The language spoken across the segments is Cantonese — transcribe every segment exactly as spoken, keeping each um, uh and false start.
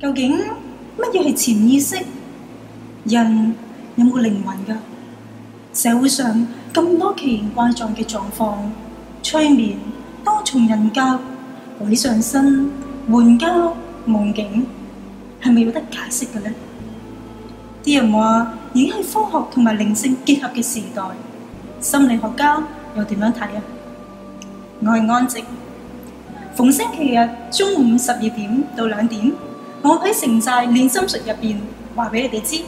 究竟乜嘢係潛意識？人有冇靈魂㗎？社會上咁多奇形怪狀嘅狀況，催眠、多重人格、鬼上身、援交、夢境，係咪有得解釋嘅呢？啲人話已經係科學同埋靈性結合嘅時代，心理學家又點樣睇啊？我係安靜，逢星期日中午十二點到兩點，我喺城寨練心術入邊話俾你哋知。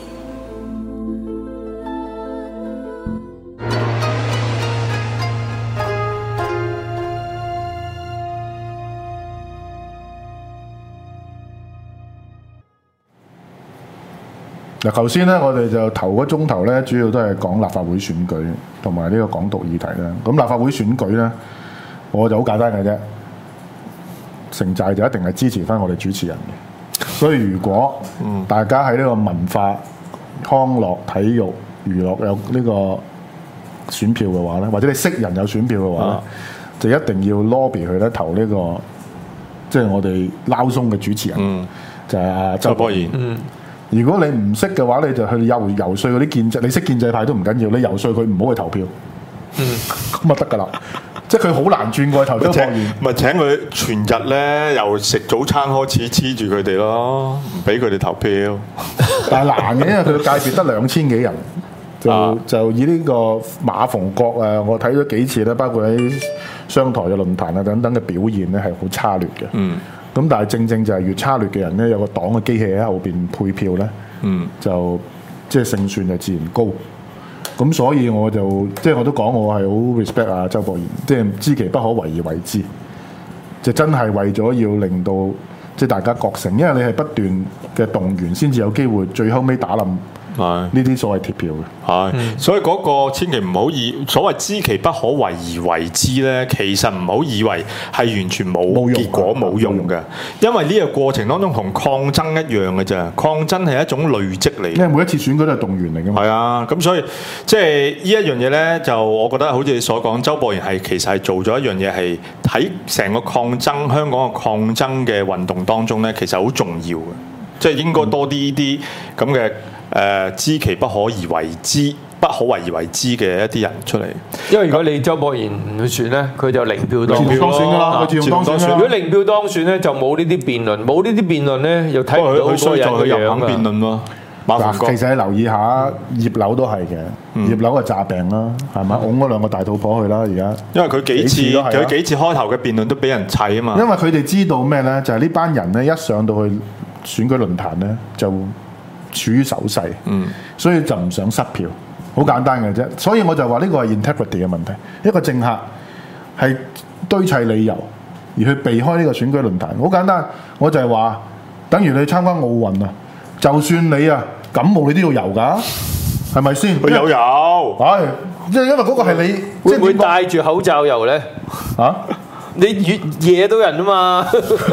嗱，頭先咧，我哋就頭個鐘頭咧，主要都係講立法會選舉同埋呢個港獨議題啦。咁立法會選舉咧，我就好簡單嘅啫，城寨就一定係支持翻我哋主持人嘅。所以如果大家喺呢個文化、康樂、體育、娛樂有呢個選票嘅話咧，或者你識人有選票嘅話咧，啊、就一定要 lobby 佢咧投呢、這個，即、就、係、是、我哋撈鬆嘅主持人，嗯、就係阿周博賢。嗯如果你唔識嘅話，你就去遊遊說嗰啲建制，你識建制派都唔緊要，你遊說佢唔好去投票，咁啊得噶啦。即係佢好難轉過去投周博賢， 咪請佢全日咧由食早餐開始黐住佢哋咯，唔俾佢哋投票。 但係難嘅，因為佢界別得兩千幾人，就、啊、就以呢個馬逢國啊，我睇咗幾次咧，包括喺商台嘅論壇啊等等嘅表現咧，係好差劣嘅。嗯。咁但係正正就係越差劣嘅人咧，有個黨嘅機器喺後邊配票咧，嗯、就即係勝算就自然高。咁所以我就即係我都講我係好 respect 啊周博賢，即係知其不可為而為之，就真係為咗要令到即係大家覺醒，因為你係不斷嘅動員先至有機會最後尾打冧呢啲所謂鐵票嘅。 係，嗯、所以嗰個千祈唔好以所謂知其不可為而為之咧，其實唔好以為係完全冇結果冇用嘅，因為呢個過程當中同抗爭一樣嘅啫，抗爭係一種累積嚟。 因為每一次選舉都係動員嚟嘅嘛。 係啊，咁所以即係呢一樣嘢咧，就我覺得好似你所講，周博賢係其實係做咗一樣嘢，係喺成個抗爭香港嘅抗爭嘅運動當中咧，其實好重要嘅，即係應該多啲呢啲咁嘅。誒、呃、知其不可而為之，不可為而為之嘅一啲人出嚟。 因為如果你周博賢唔選咧，佢就零票當選㗎啦。佢自動當選。 如果零票當選咧，就冇呢啲辯論，冇呢啲辯論咧，又睇唔到好多人嘅樣㗎。 辯論喎。 嗱，其實你留意下葉劉都係嘅，嗯、葉劉係詐病啦，係咪？擁嗰兩個大肚婆去啦，而家。因為佢幾次佢幾次開頭嘅辯論都俾人砌啊嘛。 因為佢哋知道咩咧？就係、是、呢班人咧，一上到去選舉論壇咧，就處於守勢，嗯、所以就唔想失票，好簡單嘅啫。所以我就話呢個係 integrity 嘅問題。一個政客係堆砌理由而去避開呢個選舉論壇，好簡單。我就係話，等於你參加奧運啊，就算你啊感冒，你都要游㗎，係咪先？ 佢有游， 係即係因為嗰個係你， 會唔會戴住口罩游咧？啊？你越惹到人啊嘛！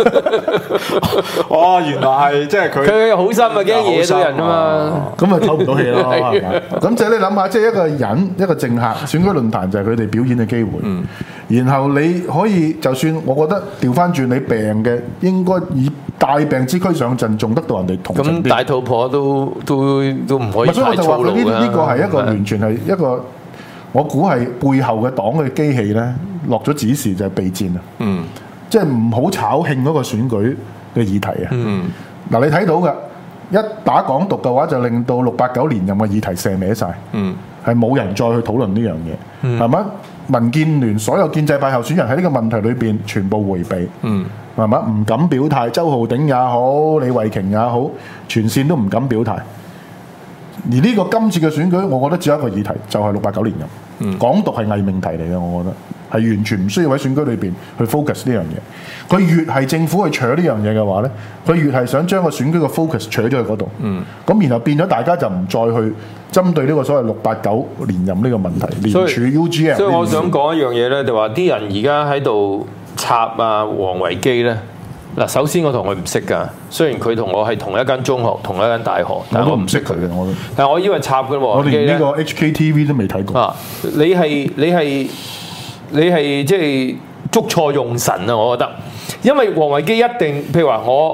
哦，原來係即係佢佢好心啊，驚惹到人啊嘛！ 咁咪透唔到氣咯，係嘛？咁即係你諗下，即係一個人一個政客選舉論壇就係佢哋表演嘅機會。嗯、然後你可以就算我覺得調翻轉你病嘅，應該以大病之軀上陣，仲得到人哋同情啲。 咁大肚婆都都都唔可以太粗魯啦。 呢個係一個完全係一個。我估係背後嘅黨嘅機器咧，落咗指示就係備戰啊！嗯，即係唔好炒興嗰個選舉嘅議題啊！嗯，嗱你睇到嘅一打港獨嘅話，就令到六八九連任嘅議題射歪晒。嗯，係冇人再去討論呢樣嘢，係咪、嗯？民建聯所有建制派候選人喺呢個問題裏邊全部迴避。嗯，係咪？唔敢表態，周浩鼎也好，李慧瓊也好，全線都唔敢表態。而呢個今次嘅選舉，我覺得只有一個議題，就係六八九連任。嗯、港獨係偽命題嚟嘅，我覺得係完全唔需要喺選舉裏邊去 focus 呢樣嘢。佢越係政府去搶呢樣嘢嘅話咧，佢越係想將個選舉嘅 focus 搶咗去嗰度。咁、嗯、然後變咗大家就唔再去針對呢個所謂六八九連任呢個問題，聯署 U G M。 所以我想講一樣嘢咧，就話啲人而家喺度插啊王維基咧。嗱，首先我同佢唔識㗎，雖然佢同我係同一間中學、同一間大學，但係我唔識佢嘅，我都。但係我以為插嘅喎， 我連呢個 H K T V 都未睇過。 啊，你係你係你係即係捉錯用神啊！我覺得，因為王維基一定，譬如話我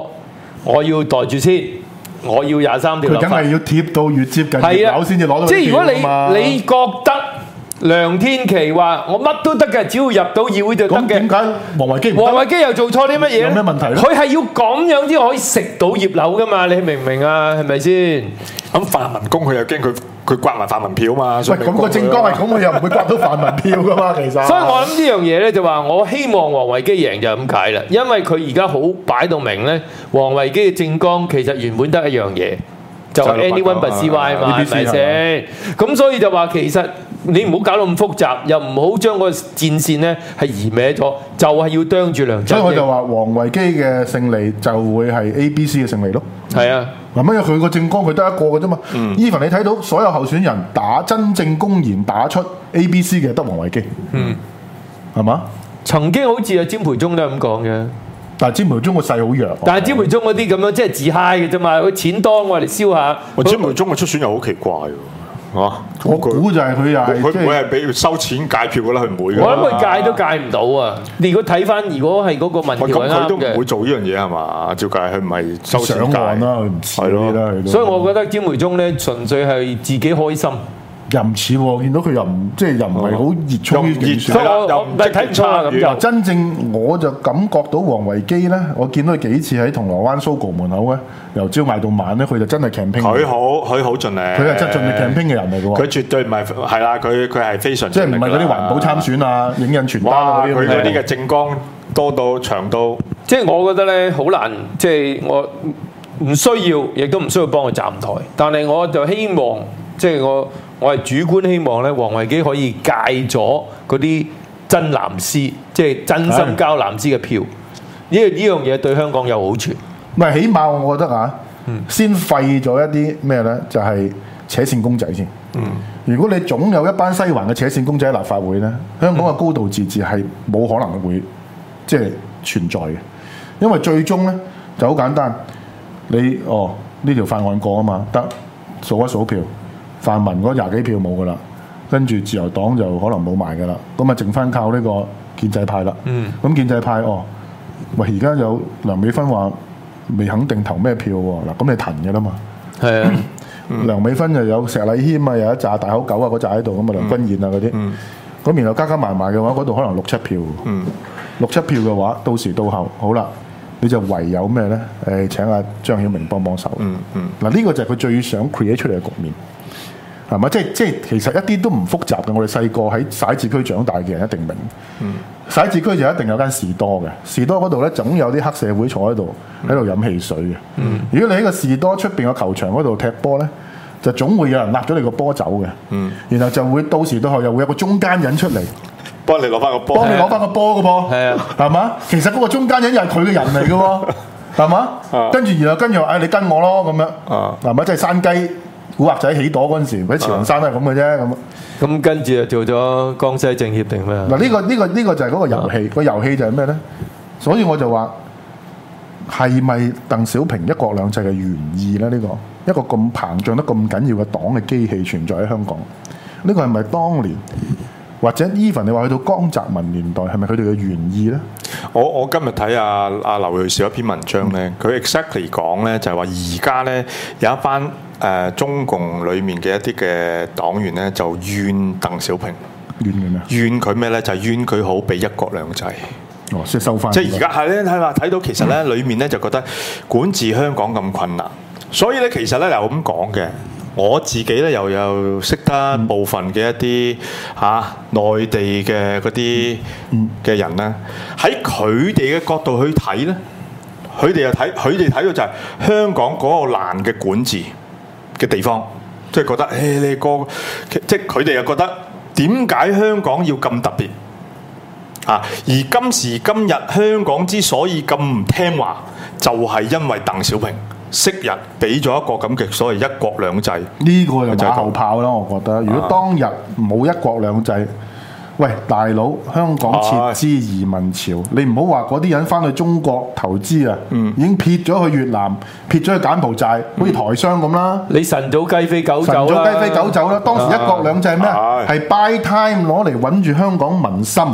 我要袋住先，我要廿三條立法。 佢梗係要貼到越接近月樓先至攞到。 即係如果你你覺得梁天琦話我乜都得嘅，只要入到議會就得嘅。咁點解王維基唔得？王維基又做錯啲乜嘢？有咩問題咧？佢係要咁樣先可以食到葉劉噶嘛？你明唔明啊？係咪先？ 咁泛民工佢又驚佢佢刮埋泛民票嘛？ 喂，咁個政綱係咁，佢又唔會刮到泛民票噶嘛？其實。 所以我諗呢樣嘢咧，就話我希望王維基贏就咁解啦，因為佢而家好擺到明咧，王維基嘅政綱其實原本得一樣嘢。就係 anyone but C Y 嘛，係咪先？咁所以就話其實你唔好搞到咁複雜，又唔好將個戰線咧係移歪咗，就係要啄住梁振英。 所以我就話王維基嘅勝利就會係 A B C 嘅勝利咯。 係啊， 嗱，因為佢個政綱佢得一個嘅啫嘛。Even 你睇到所有候選人打真正公然打出 A B C 嘅得王維基，嗯，係嘛？ 曾經好似阿詹培忠都係咁講嘅。 但係詹培忠個勢好弱， 但係詹培忠嗰啲咁樣即係自嗨嘅啫嘛，佢錢多我哋燒下。 喂，詹培忠嘅出選又好奇怪喎，嚇！ 我估就係佢又係佢唔會係俾收錢戒票㗎啦，佢唔會。 我諗佢戒都戒唔到啊！如果睇翻，如果係嗰個民調係啱嘅， 佢都唔會做呢樣嘢係嘛？照計佢唔係收錢戒啦，佢唔似啦。 所以我覺得詹培忠咧純粹係自己開心。 又唔似喎，見到佢又唔即係又唔係好熱衷於競選， 又唔係睇唔出啦咁就。 真正我就感覺到王維基咧，我見到佢幾次喺銅鑼灣 Sogo 門口咧，由朝賣到晚咧，佢就真係 campaign。 佢好，佢好盡力。 佢係真係盡力 campaign 嘅人嚟嘅喎。 佢絕對唔係係啦，佢佢係非常。 即係唔係嗰啲環保參選啊、影印傳單嗰啲。 佢嗰啲嘅政綱多到長到， 即係我覺得咧好難，即係我唔需要，亦都唔需要幫佢站台，但係我就希望，即係我。我係主觀希望咧，王維基可以戒咗嗰啲真藍絲，即係真心交藍絲嘅票。呢呢樣嘢對香港有好處。 唔係，起碼我覺得啊，嗯、先廢咗一啲咩咧，就係、是、扯線公仔先。嗯、如果你總有一班西環嘅扯線公仔喺立法會咧，香港嘅高度自治係冇可能會即係存在嘅，因為最終咧就好簡單，你哦呢條法案過啊嘛，得數一數票。泛民嗰廿幾票冇噶啦，跟住自由黨就可能冇埋噶啦，咁啊剩翻靠呢個建制派啦。嗯，咁建制派哦，喂而家有梁美芬話未肯定投咩票喎，嗱咁你騰嘅啦嘛。係啊，梁美芬又有石禮謙啊，有一紮大口狗啊嗰紮喺度，咁啊梁君彥啊嗰啲，咁、嗯、然後加加埋埋嘅話，嗰度可能六七票。嗯，六七票嘅話，到時到後好啦，你就唯有咩咧？誒、呃、請阿張曉明幫幫手。嗯嗯，嗱、嗯、呢個就係佢最想 create 出嚟嘅局面。係嘛？即係即係，其實一啲都唔複雜嘅。我哋細個喺徙置區長大嘅人一定明。嗯，徙置區就一定有間士多嘅，士多嗰度咧總有啲黑社會坐喺度，喺度飲汽水嘅。嗯，如果你喺個士多出邊個球場嗰度踢波咧，就總會有人揦咗你個波走嘅。嗯，然後就會到時到後又會有個中間人出嚟， 幫你攞翻個波， 幫你攞翻個波嘅噃。係啊，係嘛？其實嗰個中間人又係佢嘅人嚟嘅喎，係嘛？跟住然後跟住話，誒你跟我咯咁樣。啊，係咪即係山雞？古惑仔起朵嗰陣時，喺慈雲山都係咁嘅啫，咁咁跟住就做咗江西政協定咩？ 嗱呢個呢個呢個就係嗰個遊戲，個遊戲就係咩咧？所以我就話係咪鄧小平一國兩制嘅原意咧？呢個一個咁膨脹得咁緊要嘅黨嘅機器存在喺香港，呢個係咪當年或者 even 你話去到江澤民年代係咪佢哋嘅原意咧？ 我我今日睇阿阿劉銳紹一篇文章咧，佢 exactly 講咧就係話而家咧有一班。誒、呃、中共裡面嘅一啲嘅黨員咧，就怨鄧小平， 怨佢咩？ 怨佢咩咧？就係、是、怨佢好俾一國兩制。 哦，即係收翻。 即係而家係咧，係啦，睇到其實咧，裡面咧就覺得管治香港咁困難，所以咧其實咧又咁講嘅。我自己咧又有識得部分嘅一啲嚇、啊、內地嘅嗰啲嘅人咧，喺佢哋嘅角度去睇咧，佢哋又睇，佢哋睇到就係香港嗰個難嘅管治嘅地方，即係覺得，誒你個，即係佢哋又覺得點解香港要咁特別啊？而今時今日香港之所以咁唔聽話，就係因為鄧小平昔日俾咗一個咁嘅所謂一國兩制。呢個就馬後炮啦，我覺得。如果當日冇一國兩制，喂大佬，香港撤資移民潮，啊、你唔好話嗰啲人翻去中國投資啊，嗯、已經撇咗去越南，撇咗去柬埔寨，好似、嗯、台商咁啦。你晨早雞飛狗走啦！晨早雞飛狗走啦！當時一國兩制咩？係 buy time 攞嚟穩住香港民心，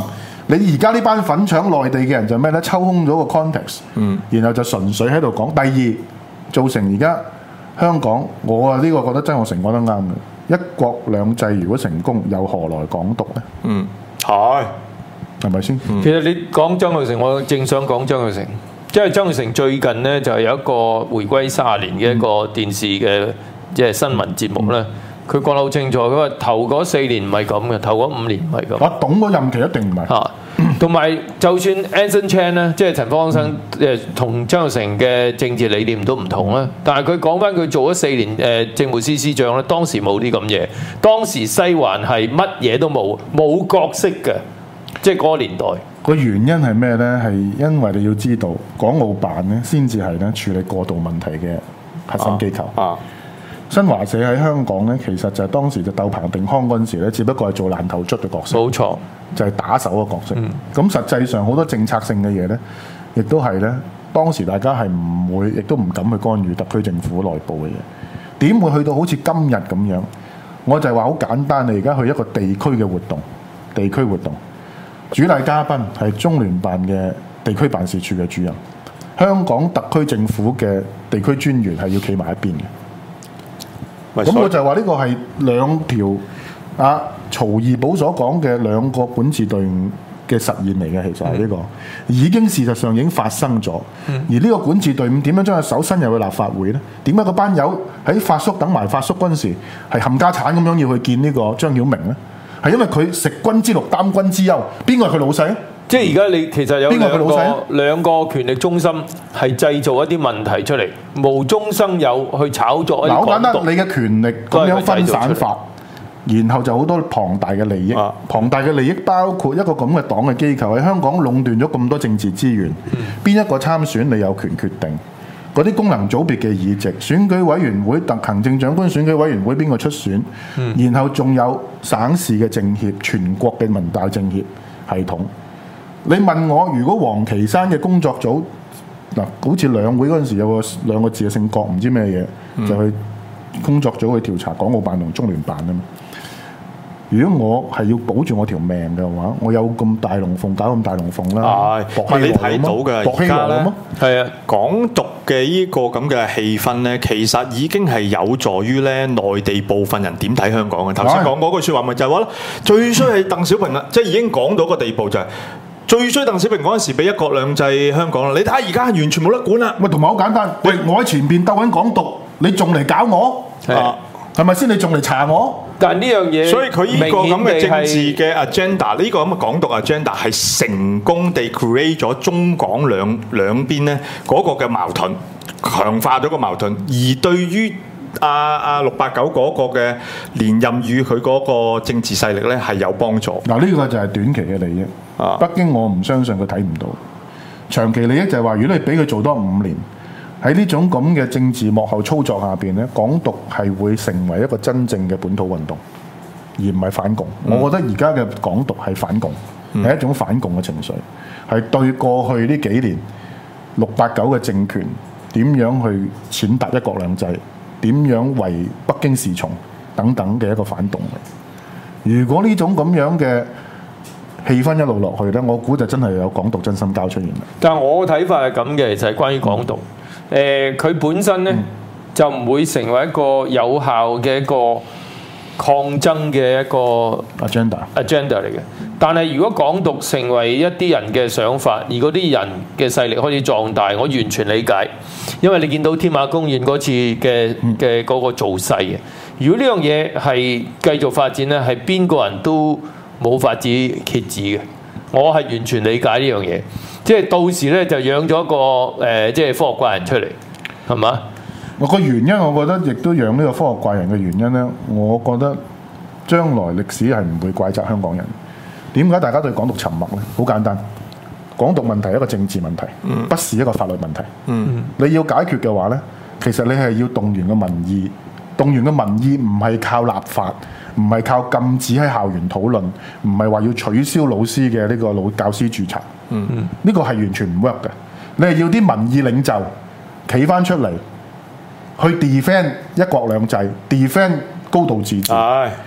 你而家呢班粉腸內地嘅人就咩咧？抽空咗個 context，嗯，然後就純粹喺度講。第二，造成而家香港，我啊呢個覺得曾鈺成講得啱嘅，一國兩制如果成功，又何來港獨咧？ 嗯，係係咪先？ 其實你講曾鈺成，我正想講曾鈺成，因為曾鈺成最近咧就係有一個回歸三十年嘅一個電視嘅即係新聞節目咧。嗯佢講得好清楚，佢話頭嗰四年唔係咁嘅，頭嗰五年唔係咁。 我董嗰任期一定唔係。 嚇，同埋就算 Anson Chan 咧，即係陳方安生，誒同曾鈺成嘅政治理念都唔同啦。但係佢講翻佢做咗四年誒政務司司長咧，當時冇啲咁嘢，當時西環係乜嘢都冇，冇角色嘅，即係嗰個年代。 個原因係咩咧？係因為你要知道，港澳辦咧先至係咧處理過渡問題嘅核心機構。啊啊新華社喺香港咧，其實就係當時就鬥彭定康嗰陣時咧，只不過係做爛頭卒嘅角色，冇錯，就係打手嘅角色。咁、嗯、實際上好多政策性嘅嘢咧，亦都係咧，當時大家係唔會，亦都唔敢去干預特區政府內部嘅嘢。點會去到好似今日咁樣？我就係話好簡單，你而家去一個地區嘅活動，地區活動主禮嘉賓係中聯辦嘅地區辦事處嘅主任，香港特區政府嘅地區專員係要企埋一邊嘅。咁我就話呢個係兩條啊曹二寶所講嘅兩個管治隊伍嘅實現嚟嘅，其實係呢、這個、嗯、已經事實上已經發生咗。嗯、而呢個管治隊伍點樣將佢手伸入去立法會呢？點解嗰班友喺發叔等埋發叔嗰陣時係冚家產咁樣要去見呢個張曉明呢？係因為佢食君之祿擔君之憂，邊個係佢老細？即係而家你其實有兩個兩個權力中心係製造一啲問題出嚟，無中生有去炒作一啲港獨。好簡單，你嘅權力咁樣分散法，然後就好多龐大嘅利益。啊、龐大嘅利益包括一個咁嘅黨嘅機構喺香港壟斷咗咁多政治資源，邊、嗯、一個參選你有權決定嗰啲功能組別嘅議席，選舉委員會、特行政長官選舉委員會邊個出選，嗯、然後仲有省市嘅政協、全國嘅民大政協系統。你問我，如果黃岐山嘅工作組嗱，好似兩會嗰陣時有個兩個字嘅姓郭，唔知咩嘢，嗯、就去工作組去調查港澳辦同中聯辦啊嘛。如果我係要保住我條命嘅話，我有咁大龍鳳搞咁大龍鳳啦。係，你睇到嘅而家咧，係啊，港獨嘅呢個咁嘅氣氛咧，其實已經係有助於咧內地部分人點睇香港嘅。頭先講嗰句説話咪就係話咯，最衰係鄧小平啦，即係已經講到個地步就係、是。最衰鄧小平嗰陣時俾一國兩制香港啦，你睇下而家完全冇得管啦。喂，同埋好簡單，喂，我喺前邊鬥緊港獨，你仲嚟搞我？係係咪先？你仲嚟查我？但係呢樣嘢，所以佢呢個咁嘅政治嘅 agenda，呢個咁嘅港獨 agenda 係成功地 create 咗中港兩兩邊咧嗰個嘅矛盾，強化咗個矛盾。而對於阿阿六八九嗰個嘅連任與佢嗰個政治勢力咧係有幫助。嗱，呢個就係短期嘅利益。啊、北京我唔相信佢睇唔到，長期利益就係話，如果你俾佢做多五年，喺呢種咁嘅政治幕後操作下邊咧，港獨係會成為一個真正嘅本土運動，而唔係反共。嗯、我覺得而家嘅港獨係反共，係、嗯、一種反共嘅情緒，係對過去呢幾年六八九嘅政權點樣去踐踏一國兩制，點樣為北京侍從等等嘅一個反動嚟。如果呢種咁樣嘅氣氛一路落去咧，我估就真係有港獨真心交出現啦。但係我嘅睇法係咁嘅，就係、是、關於港獨。誒、嗯，佢、呃、本身咧、嗯、就唔會成為一個有效嘅一個抗爭嘅一個 agenda agenda 嚟嘅。但係如果港獨成為一啲人嘅想法，而嗰啲人嘅勢力開始壯大，我完全理解。因為你見到天馬公園嗰次嘅嘅嗰個造勢嘅，如果呢樣嘢係繼續發展咧，係邊個人都冇法子遏止嘅，我係完全理解呢樣嘢。即係到時咧就養咗個誒、呃，即係科學怪人出嚟，係嘛？我個原因，我覺得亦都養呢個科學怪人嘅原因咧，我覺得將來歷史係唔會怪責香港人。點解大家對港獨沉默咧？好簡單，港獨問題係一個政治問題，嗯、不是一個法律問題。嗯、你要解決嘅話咧，其實你係要動員個民意，動員個民意唔係靠立法。唔係靠禁止喺校園討論，唔係話要取消老師嘅呢個老教師註冊。嗯嗯，呢個係完全唔 work 嘅。你係要啲民意領袖企翻出嚟，去 defend 一國兩制 ，defend 高度自治。係、哎，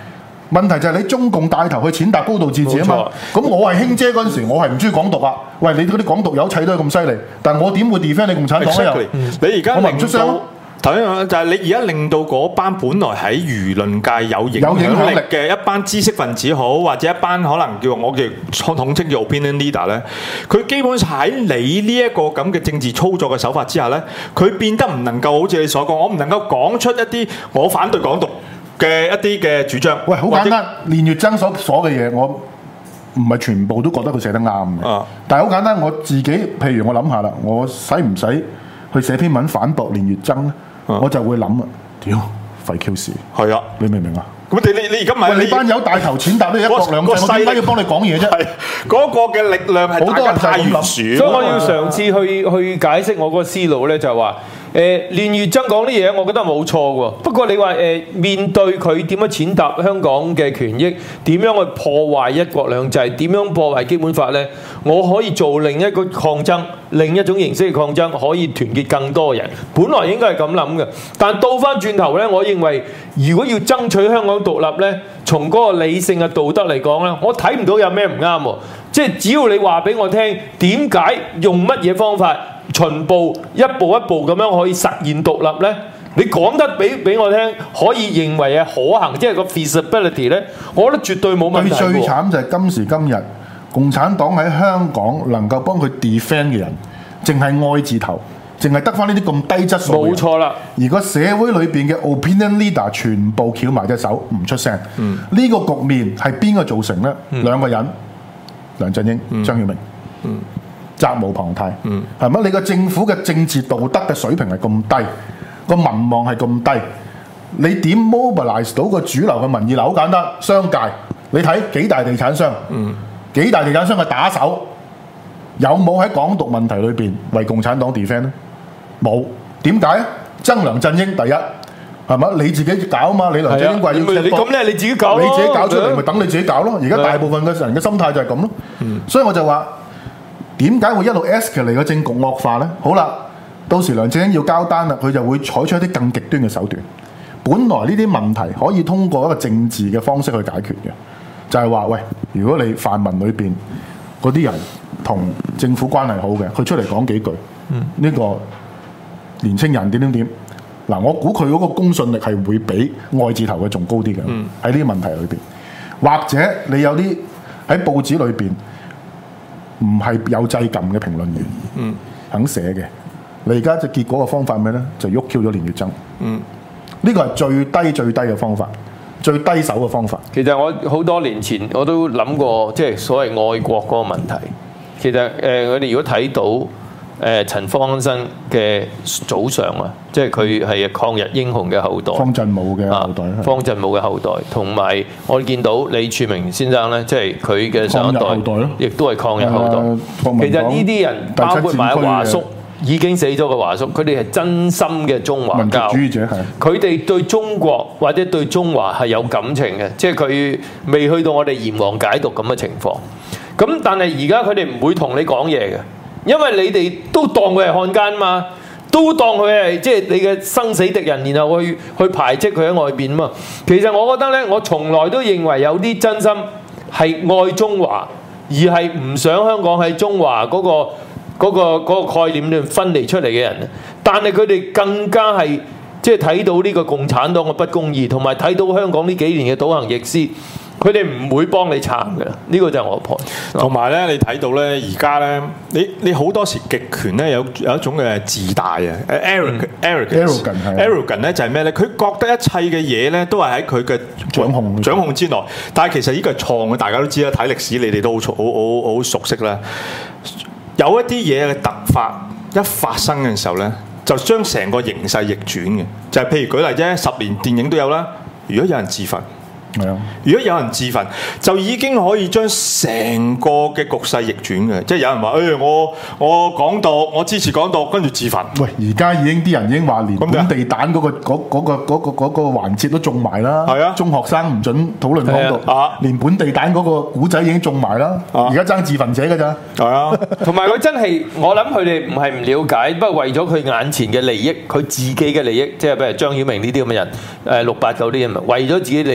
問題就係你中共帶頭去踐踏高度自治啊嘛。咁我係卿姐嗰陣時，我係唔中意港獨啊。喂，你嗰啲港獨友砌都係咁犀利，但我點會 defend 你共產黨咧？ 你而家我唔出聲。 頭先講就係你而家令到嗰班本來喺輿論界有影響力嘅一班知識分子好，或者一班可能叫我叫統稱叫 opinion leader 咧，佢基本上喺你呢一個咁嘅政治操作嘅手法之下咧，佢變得唔能夠好似你所講，我唔能夠講出一啲我反對港獨嘅一啲嘅主張。喂，好簡單， 練乙錚所所嘅嘢，我唔係全部都覺得佢寫得啱嘅。啊、但係好簡單，我自己譬如我諗下啦，我使唔使去寫篇文反駁練乙錚咧？我就會諗啊，屌廢 Q 事，係啊，你明唔明啊？咁你你你而家唔係你班友帶頭踐踏呢一國兩制，我點解要幫你講嘢啫？係嗰個嘅力量係大家太懸殊， 所以我要嘗試去去解釋我個思路咧，就係話誒練乙錚講啲嘢，我覺得冇錯喎。不過你話誒、呃、面對佢點樣踐踏香港嘅權益，點樣去破壞一國兩制，點樣破壞基本法咧？我可以做另一個抗爭，另一種形式嘅抗爭，可以團結更多人。本來應該係咁諗嘅，但倒翻轉頭咧，我認為如果要爭取香港獨立咧，從嗰個理性嘅道德嚟講咧，我睇唔到有咩唔啱喎。即係只要你話俾我聽，點解用乜嘢方法循步一步一步咁樣可以實現獨立咧？你講得俾俾我聽，可以認為係可行，即係個 feasibility 咧，我覺得絕對冇問題。 最最慘就係今時今日，共產黨喺香港能夠幫佢 defend 嘅人，淨係愛字頭，淨係得翻呢啲咁低質素。 冇錯啦。 而個社會裏邊嘅 opinion leader 全部翹埋隻手唔出聲。呢、嗯、個局面係邊個造成呢？嗯、兩個人，梁振英、嗯、張曉明，嗯、責無旁貸。係咪、嗯？你個政府嘅政治道德嘅水平係咁低，個民望係咁低，你點 mobilize 到個主流嘅民意？嗱，好簡單，商界，你睇幾大地產商。嗯幾大地產商嘅打手有冇喺港獨問題裏邊為共產黨 defend 咧？冇，點解啊？憎梁振英第一係嘛？你自己搞嘛？你梁振英話要你咁咧，你自己搞， 你自己搞出嚟咪等你自己搞咯。而家大部分嘅人嘅心態就係咁咯。嗯、所以我就話點解會一路 escalate 個政局惡化咧？好啦，到時梁振英要交單啦，佢就會採取一啲更極端嘅手段。本來呢啲問題可以通過一個政治嘅方式去解決嘅。就係話喂，如果你泛民裏邊嗰啲人同政府關係好嘅，佢出嚟講幾句，呢、嗯、個年青人點點點，嗱，我估佢嗰個公信力係會比愛字頭嘅仲高啲嘅，喺呢啲問題裏邊，或者你有啲喺報紙裏邊唔係有制禁嘅評論員，嗯、肯寫嘅，你而家就結果嘅方法咩咧？就喐 Q 咗練乙錚，呢個係最低最低嘅方法。最低手嘅方法。其實我好多年前我都諗過，即係所謂愛國嗰個問題。其實誒、呃，我哋如果睇到誒、呃、陳方生嘅早上啊，即係佢係抗日英雄嘅後代，方振武嘅後代，啊、方振武嘅後代，同埋我哋見到李柱銘先生咧，即係佢嘅上一代，亦都係抗日後代。啊、其實呢啲人包括埋華叔。已經死咗嘅華叔，佢哋係真心嘅中華教民族主義者，係佢哋對中國或者對中華係有感情嘅，即係佢未去到我哋閻王解讀咁嘅情況。咁但係而家佢哋唔會同你講嘢嘅，因為你哋都當佢係漢奸嘛，都當佢係即係你嘅生死敵人，然後去去排斥佢喺外邊嘛。其實我覺得咧，我從來都認為有啲真心係愛中華，而係唔想香港喺中華嗰個。嗰、那個那個概念咧分離出嚟嘅人，但係佢哋更加係即係睇到呢個共產黨嘅不公義，同埋睇到香港呢幾年嘅倒行逆施，佢哋唔會幫你撐嘅。呢、這個就係我嘅 point。同埋咧，你睇到咧，而家咧，你你好多時極權咧有有一種嘅自大啊 ，arrogant，arrogant，arrogant 咧就係咩咧？佢覺得一切嘅嘢咧都係喺佢嘅掌控掌控之內，但係其實呢個係錯嘅，大家都知啦。睇歷史，你哋都好好好好熟悉啦。有一啲嘢嘅突發一發生嘅時候咧，就將成個形勢逆轉嘅，就係、是、譬如舉例啫，十年電影都有啦。如果有人自焚，係啊，如果有人自焚，就已經可以將成個嘅局勢逆轉嘅。即係有人話：誒、哎，我我港獨，我支持港獨，跟住自焚。喂，而家已經啲人已經話連本地彈嗰、那個嗰嗰、那個嗰、那個嗰、那個環節都中埋啦。係啊，中學生唔准討論港獨啊，連本地彈嗰個古仔已經中埋啦。而家爭自焚者㗎咋？係啊，同埋佢真係，我諗佢哋唔係唔了解，不過為咗佢眼前嘅利益，佢自己嘅利益，即係譬如張曉明呢啲咁嘅人，誒六八九啲人，為咗自己利益，然後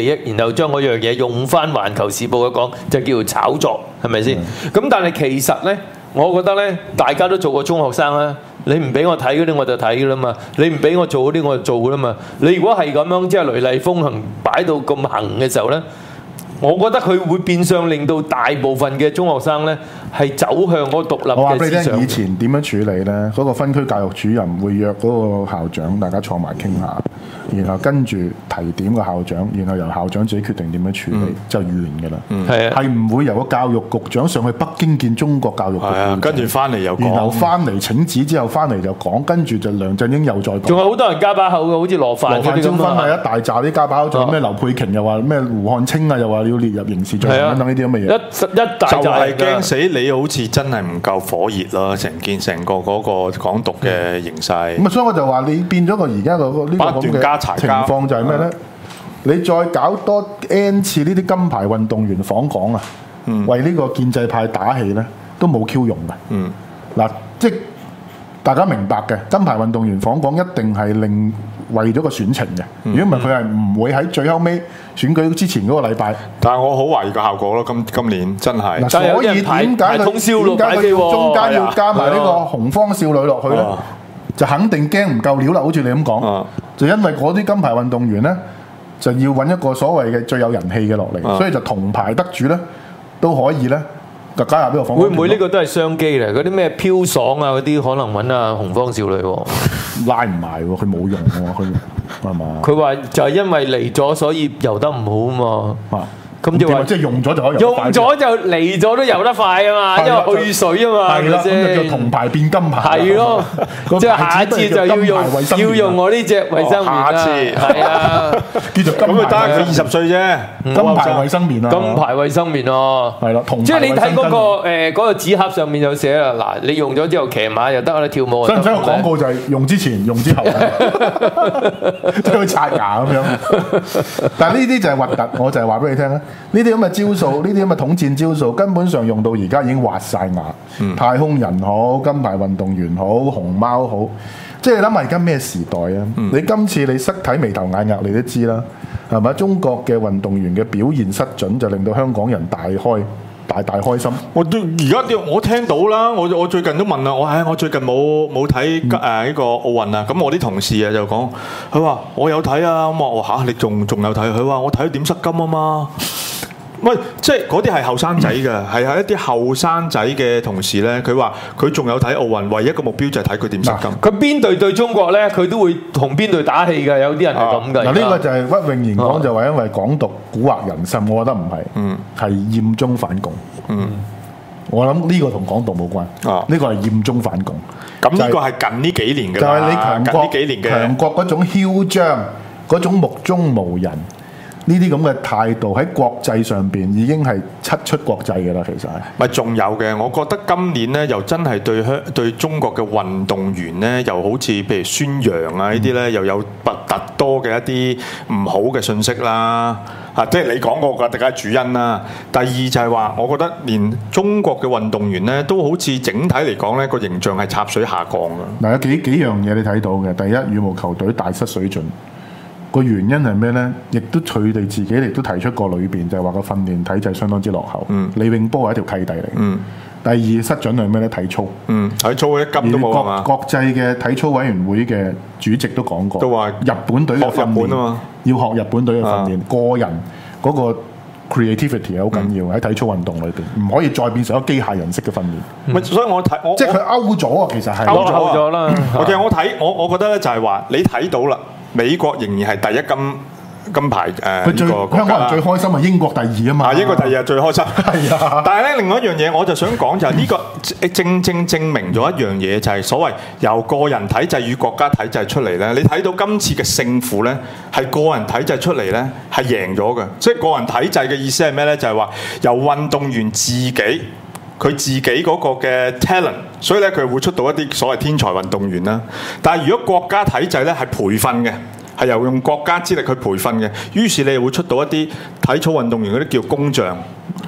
就將嗰樣嘢用翻《環球時報》嘅講，就叫做炒作，係咪先？咁、嗯、但係其實咧，我覺得咧，大家都做過中學生啦。你唔俾我睇嗰啲我就睇㗎啦嘛，你唔俾我做嗰啲我就做㗎啦嘛。你如果係咁樣，即係雷厲風行擺到咁行嘅時候咧，我覺得佢會變相令到大部分嘅中學生咧係走向嗰個獨立嘅思想。我話俾你聽，以前點樣處理咧？嗰、嗰個分區教育主任會約嗰個校長，大家坐埋傾下，然後跟住提點個校長，然後由校長自己決定點樣處理，嗯、就完㗎啦。係啊、嗯，係唔會由個教育局長上去北京見中國教育局，啊、跟住翻嚟又講，然後翻嚟請旨之後翻嚟就講，跟住就梁振英又再講。仲有好多人加把口嘅，好似羅范嗰啲咁啊。係一大紮啲加把口，仲有咩劉佩瓊又話咩胡漢清啊，又話要列入刑事罪等等呢啲咁嘅嘢。一一大就係驚死你，好似真係唔夠火熱咯，成件成個嗰個港獨嘅形勢。咁啊、嗯，所以我就話你變咗個而家個呢個咁嘅情況就係咩咧？你再搞多 N 次呢啲金牌運動員訪港啊，嗯、為呢個建制派打氣咧，都冇 Q 用嘅。嗯，嗱，即係大家明白嘅，金牌運動員訪港一定係令為咗個選情嘅。如果唔係，佢係唔會喺最後尾選舉之前嗰個禮拜。但係我好懷疑個效果咯，今今年真係。嗱，所以點解佢點解佢要中間要加埋呢個紅方少女落去咧？啊、就肯定驚唔夠料啦，好似你咁講。啊、就因為嗰啲金牌運動員咧，就要揾一個所謂嘅最有人氣嘅落嚟，啊、所以就銅牌得主咧都可以咧。就加入呢個訪港，會唔會呢個都係商機嚟？嗰啲咩飄爽啊，嗰啲可能揾阿紅方少女喎，拉唔埋喎，佢冇用喎，佢係嘛？佢話就係因為嚟咗，所以游得唔好啊嘛。咁就話即係用咗就可以游得快，用咗就嚟咗都游得快啊嘛，因為去水啊嘛，係啦，咁就叫銅牌變金牌。係咯，即係下一次就要用要用我呢隻衛生棉啦。下次係啊，叫做金牌。咁佢得佢二十歲啫，金牌衛生棉啊，金牌衛生棉咯，係咯，即係你睇嗰個誒嗰個紙盒上面就寫啦，嗱，你用咗之後騎馬又得啦，跳舞。使唔使個廣告就係用之前用之後，即係去刷牙咁樣？但係呢啲就係核突，我就係話俾你聽啦。呢啲咁嘅招數，呢啲咁嘅統戰招數，根本上用到而家已經滑晒牙。嗯、太空人好，金牌運動員好，熊貓好，即係你諗下而家咩時代啊？嗯、你今次你識睇眉頭眼額，你都知啦，係咪？中國嘅運動員嘅表現失準，就令到香港人大開大大開心。我都而家我聽到啦，我我最近都問啦，我唉，我最近冇冇睇誒呢個奧運啊？咁我啲同事啊就講，佢話我有睇啊，咁我話嚇你仲仲有睇？佢話我睇點失金啊嘛。喂，即係嗰啲係後生仔嘅，係係一啲後生仔嘅同事咧。佢話佢仲有睇奧運，唯一個目標就係睇佢點失金。佢邊隊對中國咧，佢都會同邊隊打氣嘅。有啲人係咁嘅。嗱、啊，呢個就係屈穎妍講，就話因為港獨蠱惑人心，我覺得唔係，嗯，係厭中反共。嗯，我諗呢個同港獨冇關。啊，呢個係厭中反共。咁呢個係近呢幾年嘅啦。就係你強國呢幾年嘅強國嗰種囂張，嗰種目中無人。呢啲咁嘅態度喺國際上邊已經係七出國際嘅啦，其實係咪仲有嘅？我覺得今年咧又真係對香對中國嘅運動員咧，又好似譬如宣揚啊呢啲咧，又有特特多嘅一啲唔好嘅信息啦。啊，即係你講過嘅大家主因啦。第二就係話，我覺得連中國嘅運動員咧，都好似整體嚟講咧個形象係插水下降嘅。嗱，有幾幾樣嘢你睇到嘅。第一，羽毛球隊大失水準。個原因係咩咧？亦都佢哋自己亦都提出過裏邊，就係話個訓練體制相當之落後。嗯、李永波係一條契弟嚟。嗯、第二失準係咩咧？體操。嗯，體操一金都冇係嘛？國際嘅體操委員會嘅主席都講過，都話日本隊嘅訓練啊嘛，要學日本隊嘅訓練，啊、個人嗰個 creativity 係好緊要喺、嗯、體操運動裏邊，唔可以再變成一個機械人式嘅訓練。嗯、所以我睇我即係佢勾咗啊，其實係勾咗啦。其實我睇我我覺得咧就係話你睇到啦。美國仍然係第一金金牌誒，佢最香港人最開心係英國第二啊嘛，英國第二係最開心。係啊，但係咧另外一樣嘢，我就想講就係呢個正正證明咗一樣嘢，就係所謂由個人體制與國家體制出嚟咧。你睇到今次嘅勝負咧，係個人體制出嚟咧係贏咗嘅。即係個人體制嘅意思係咩咧？就係話由運動員自己佢自己嗰個嘅 talent， 所以咧佢會出到一啲所謂天才運動員啦。但係如果國家體制咧係培訓嘅，係由用國家之力去培訓嘅，於是你又會出到一啲體操運動員嗰啲叫工匠，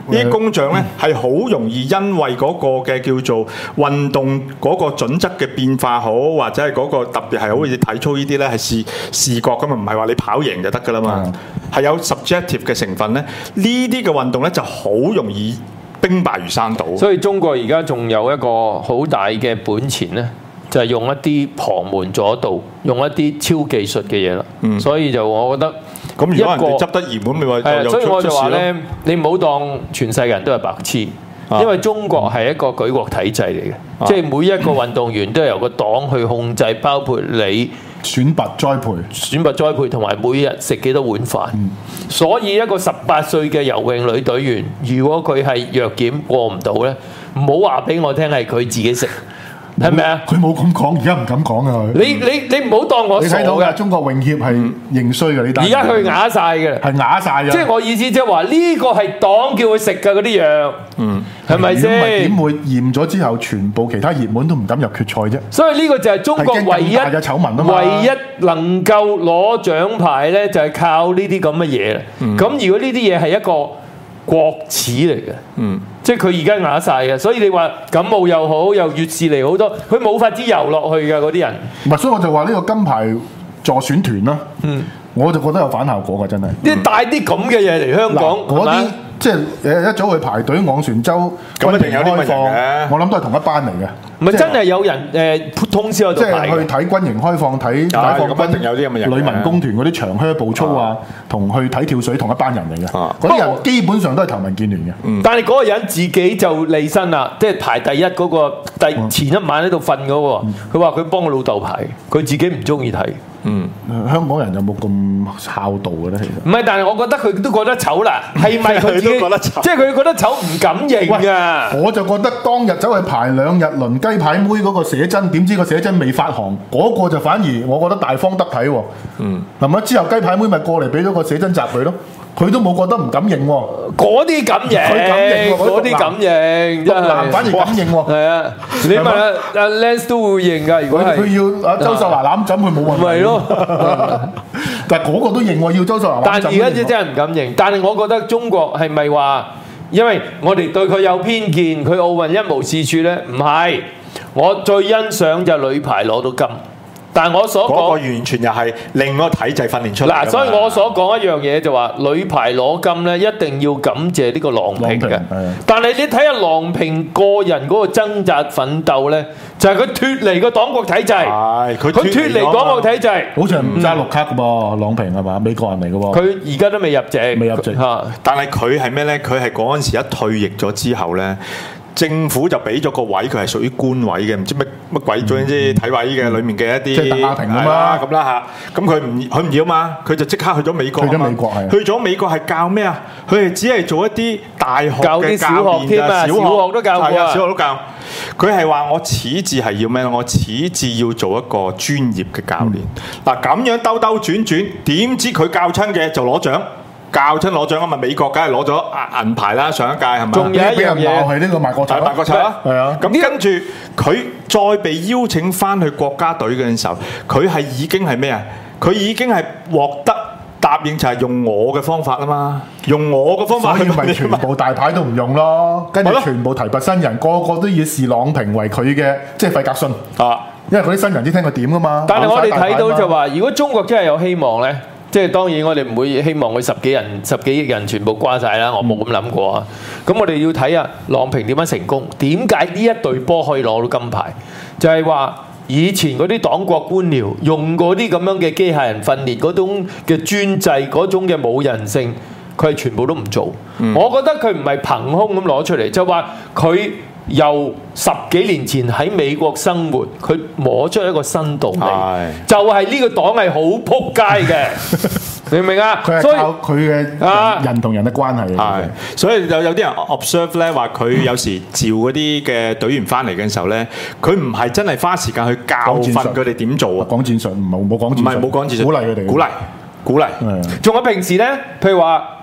呢啲工匠咧係好容易因為嗰個嘅叫做運動嗰個準則嘅變化好，或者係嗰個特別係好似體操呢啲咧係視視覺㗎嘛，唔係話你跑贏就得㗎啦嘛，係、嗯、有 subjective 嘅成分咧，呢啲嘅運動咧就好容易兵敗如山倒。 所以中國而家仲有一個好大嘅本錢咧，就係、是、用一啲旁門左道，用一啲超技術嘅嘢啦。嗯、所以就我覺得。 咁如果人哋執得嚴本，咪話係啊，所以我就話咧， 呢你唔好當全世界人都係白痴，啊、因為中國係一個舉國體制嚟嘅，啊、即係每一個運動員都係由個黨去控制，包括你選拔栽培、 選拔栽培同埋每日食幾多碗飯。嗯、所以一個十八歲嘅游泳女隊員，如果佢係藥檢過唔到咧，唔好話俾我聽係佢自己食。係咪啊？ 佢冇咁講，而家唔敢講啊！ 你你你唔好當我傻嘅。 你睇到嘅中國泳協係認衰嘅呢單。 而家佢啞晒嘅， 係啞晒嘅。 即係我意思即係話呢個係黨叫佢食嘅嗰啲藥，嗯，係咪先？ 點會驗咗之後，全部其他熱門都唔敢入決賽啫？ 所以呢個就係中國唯一嘅醜聞啊嘛！ 唯一能夠攞獎牌咧，就係靠呢啲咁嘅嘢。咁、嗯、如果呢啲嘢係一個國恥嚟嘅，嗯，即係佢而家啞晒嘅，所以你話感冒又好，又越視嚟好多，佢冇法子游落去嘅嗰啲人。 唔係，所以我就話呢個金牌助選團啦，嗯，我就覺得有反效果㗎，真係。即係帶啲咁嘅嘢嚟香港， 嗰啲即係誒一早去排隊昂船洲， 咁一定有啲乜嘢嘅？ 我諗都係同一班嚟嘅。 唔係真係有人誒通宵喺度排， 即係去睇軍營開放、睇解放軍、 一定有啲咁嘅人， 女民工團嗰啲長靴步操啊，同去睇跳水同一班人嚟嘅。嗰啲人基本上都係頭民建聯嘅。但係嗰個人自己就離身啦，即係排第一嗰個，第前一晚喺度瞓嗰個，佢話佢幫我老豆排，佢自己唔中意睇。嗯， 香港人有冇咁孝道嘅咧？其實唔係，但係我覺得佢都覺得醜啦。係咪佢自己覺得醜？即係佢覺得醜，唔敢認啊！ 我就覺得當日走去排兩日輪雞排妹嗰個寫真，點知個寫真未發行，嗰、嗰個就反而我覺得大方得體喎。嗯，嗱咁之後雞排妹咪過嚟俾咗個寫真集佢咯。佢都冇覺得唔敢認喎， 嗰啲敢認，佢敢認喎，嗰啲敢認，真係男反而敢認喎。 係啊，你問阿阿 Lance 都會認㗎。如果係佢要阿周秀娜攬枕，佢冇問題。 咪咯， 但係嗰個都認喎，要周秀娜攬枕。 但係而家真係唔敢認。但係我覺得中國係咪話，因為我哋對佢有偏見，佢奧運一無是處咧？唔係，我最欣賞就係女排攞到金。但係我所講嗰個完全又係另一個體制訓練出嚟。 嗱，所以我所講一樣嘢就話，女排攞金咧，一定要感謝呢個郎平嘅。但係你睇下郎平個人嗰個掙扎奮鬥咧，就係佢脫離個黨國體制。係佢脫離黨國體制。 好似係唔揸綠卡嘅噃，郎平係嘛？美國人嚟嘅喎。 佢而家都未入籍， 未入籍嚇。 但係佢係咩咧？佢係嗰陣時一退役咗之後咧。政府就俾咗個位，佢係屬於官位嘅，唔知乜乜鬼，總之體委嘅裏面嘅一啲， 即係鄧亞萍啊嘛， 咁啦嚇，咁佢唔佢唔要嘛，佢就即刻去咗美國。 去咗美國係。 去咗美國係教咩啊？佢係只係做一啲大學教啲小學添啊，小學都教過， 小學都教。佢係話我始至係要咩？我始至要做一個專業嘅教練。嗱咁、嗯、樣兜兜轉轉，點知佢教親嘅就攞獎。教親攞獎啊嘛！美國梗係攞咗銀牌啦，上一屆係咪？ 仲有一樣嘢係呢個賣國賊， 賣國賊啦。係啊，咁跟住佢再被邀請翻去國家隊嘅時候，佢係已經係咩啊？佢已經係獲得答應，就係用我嘅方法啊嘛，用我嘅方法。 所以咪全部大牌都唔用咯，跟住全部提拔新人，個個都要視郎平為佢嘅即係費格遜啊！因為嗰啲新人知聽佢點噶嘛。 但係我哋睇到就話，如果中國真係有希望咧。即係當然，我哋唔會希望佢十幾人、十幾億人全部瓜晒啦。我冇咁諗過啊。咁我哋要睇下郎平點樣成功？點解呢一隊波可以攞到金牌？就係話以前嗰啲黨國官僚用嗰啲咁樣嘅機械人訓練嗰種嘅專制、嗰種嘅冇人性，佢係全部都唔做。嗯、我覺得佢唔係憑空咁攞出嚟，就話佢。由十幾年前喺美國生活，佢摸出一個新道理，是就係呢個黨係好撲街嘅，明唔明啊？ 佢係靠佢嘅人同人嘅關係。 係，所以有有啲人 observe 咧話，佢有時召嗰啲嘅隊員翻嚟嘅時候咧，佢唔係真係花時間去教訓佢哋點做啊。 講戰術唔係冇講戰術， 唔係冇講戰術， 鼓勵佢哋， 鼓勵鼓勵。 仲有平時咧，譬如話。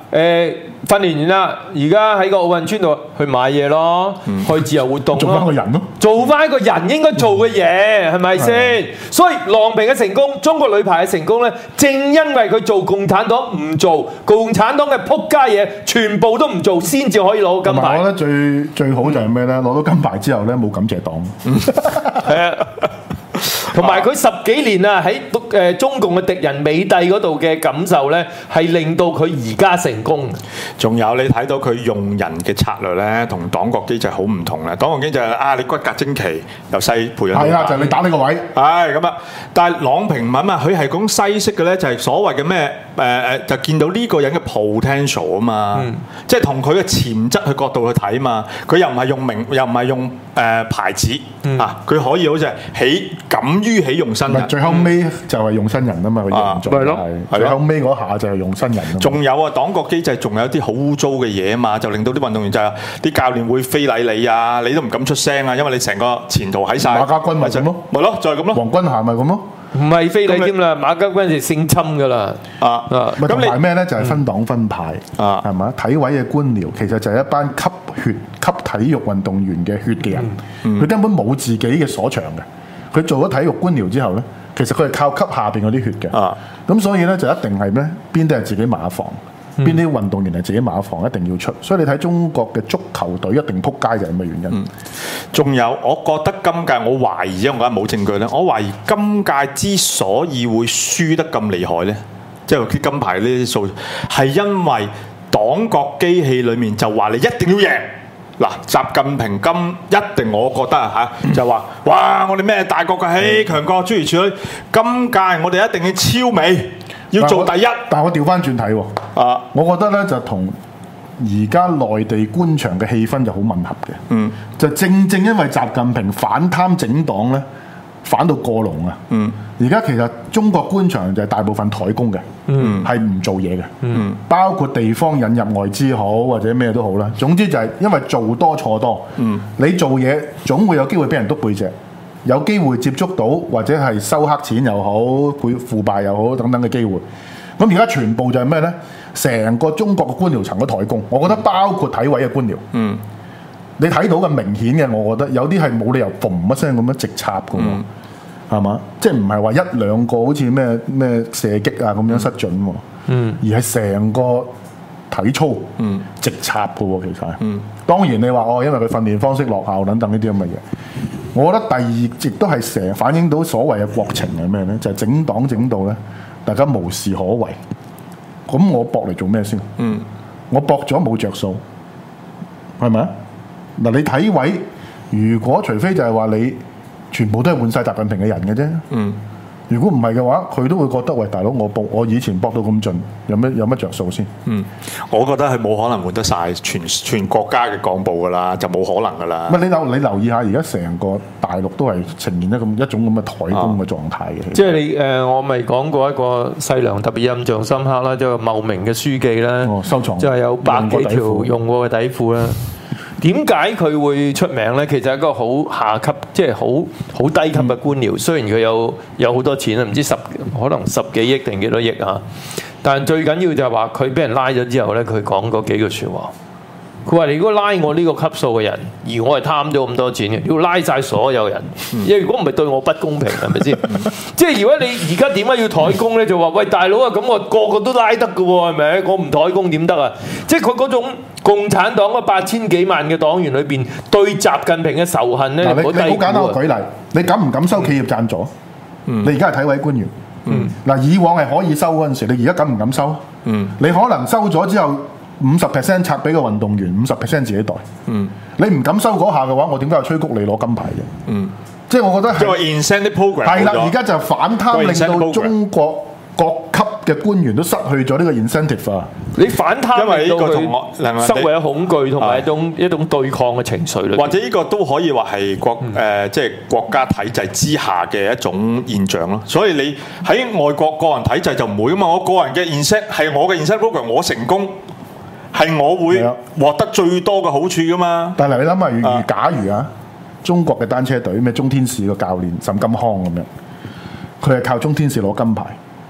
誒訓練完啦，而家喺個奧運村度去買嘢咯，嗯、去自由活動咯， 做翻個人咯， 做翻一個人應該做嘅嘢，係咪先？所以郎平嘅成功，中國女排嘅成功咧，正因為佢做共產黨唔做，共產黨嘅撲街嘢，全部都唔做，先至可以攞金牌。 我覺得最最好就係咩咧？攞到金牌之後咧，冇感謝黨。 係啊。同埋佢十幾年啊，喺誒中共嘅敵人美帝嗰度嘅感受咧，係令到佢而家成功。 仲有你睇到佢用人嘅策略咧，同黨國機制好唔同啦。黨國機制啊，你骨骼精奇，由細培養到大。係啊， 就係你打呢個位。 係咁啊，但係郎平唔係嘛，佢係講西式嘅咧，就係所謂嘅咩誒誒，就見到呢個人嘅 potential 啊嘛，嗯、即係同佢嘅潛質去角度去睇嘛。佢又唔係用名，又唔係用誒、呃、牌子、嗯、啊，佢可以好似係起敢於起用新人。 最後尾就係用新人啊嘛，佢用咗。係咯，最後尾嗰下就係用新人。 仲有啊，黨國機制仲有啲好污糟嘅嘢啊嘛，就令到啲運動員就係、是、啲教練會非禮你啊，你都唔敢出聲啊，因為你成個前途喺晒。 馬家軍咪咁咯， 咪咯，就係咁咯。 黃君霞咪咁咯。 唔係非禮添啦，馬家軍就性侵噶啦。 啊啊，咁同埋咩咧？就係分黨分派啊，係嘛？體委嘅官僚其實就係一班吸血、吸體育運動員嘅血嘅人，佢、嗯嗯、根本冇自己嘅所長嘅。佢做咗體育官僚之後咧，其實佢係靠吸下邊嗰啲血嘅。啊，咁所以咧就一定係咩？邊啲係自己馬房？邊啲運動員係自己馬房，一定要出，所以你睇中國嘅足球隊一定撲街就係咁嘅原因。 仲、嗯、有，我覺得今屆我懷疑，因為我覺得冇證據咧，我懷疑今屆之所以會輸得咁厲害咧，即係啲金牌呢啲數，係因為黨國機器裡面就話你一定要贏。嗱，習近平今一定我覺得啊嚇，就話哇，我哋咩大國嘅氣強國諸如此類，今屆我哋一定要超美。要做第一， 但係我調翻轉睇喎，啊，我覺得咧就同而家內地官場嘅氣氛就好吻合嘅，嗯，就正正因為習近平反貪整黨咧，反到過龍啊，嗯，而家其實中國官場就係大部分怠工嘅，嗯，係唔做嘢嘅，嗯，包括地方引入外資好或者咩都好啦，總之就係因為做多錯多，嗯，你做嘢總會有機會俾人督背脊。有機會接觸到或者係收黑錢又好、賄腐敗又好等等嘅機會。咁而家全部就係咩呢？成個中國嘅官僚層都怠工，我覺得包括體委嘅官僚。嗯，你睇到嘅明顯嘅，我覺得有啲係冇理由嘣一聲咁樣直插嘅喎，係嘛、嗯？即係唔係話一兩個好似咩咩射擊啊咁樣失準喎？嗯，而係成個體操嗯直插嘅喎，其實。嗯，當然你話哦，因為佢訓練方式落後等等呢啲咁嘅嘢。我覺得第二亦都係成日反映到所謂嘅國情係咩咧？就係、是、整黨整到咧，大家無事可為。咁我搏嚟做咩先？嗯，我搏咗冇着數，係咪啊？嗱，你體委如果除非就係話你全部都係換晒習近平嘅人嘅啫。嗯。如果唔係嘅話，佢都會覺得喂，大佬，我搏我以前搏到咁盡，有咩有乜着數先？嗯， 我覺得係冇可能換得晒全全國家嘅幹部噶啦，就冇可能噶啦。 唔係你留你留意下，而家成個大陸都係呈現一咁一種咁嘅怠工嘅狀態嘅。 即係你誒、呃，我咪講過一個細良特別印象深刻啦，即係茂名嘅書記啦、哦，收藏，即係有百幾條用過嘅底褲啦。點解佢會出名呢？其實係一個好下級，即係好好低級嘅官僚。嗯、雖然佢有有好多錢啊，唔知十可能十幾億定幾多億啊，但係最緊要就係話佢俾人拉咗之後呢，佢講嗰幾句説話。佢話：你如果拉我呢個級數嘅人，而我係貪咗咁多錢嘅，要拉晒所有人。因為如果唔係對我不公平，係咪先？即係如果你而家點解要怠工咧？就話喂大佬啊，咁我個個都拉得嘅喎，係咪？我唔怠工點得啊？即係佢嗰種共產黨嗰八千幾萬嘅黨員裏邊對習近平嘅仇恨咧， 你好簡單個舉例，你敢唔敢收企業贊助？嗯、你而家係體委官員。嗱、嗯，以往係可以收嗰陣時，你而家敢唔敢收？嗯、你可能收咗之後。五十 percent 拆俾個運動員，五十 percent 自己袋。嗯，你唔敢收嗰下嘅話，我點解要催谷你攞金牌嘅？嗯，即係我覺得即係 incentive program 係啦，而家就反貪，令到中國各級嘅官員都失去咗呢個 incentive 啊！ 你反貪， 因為呢個同我失為咗恐懼同埋一種一種對抗嘅情緒咧。 或者呢個都可以話係國誒，即係國家體制之下嘅一種現象咯。所以你喺外國個人體制就唔會噶嘛。我個人嘅 incentive 係我嘅 incentive program，我成功。係我會獲得最多嘅好處噶嘛？ 但係你諗下，如如假如啊，中國嘅單車隊咩中天使個教練沈金康咁樣，佢係靠中天使攞金牌，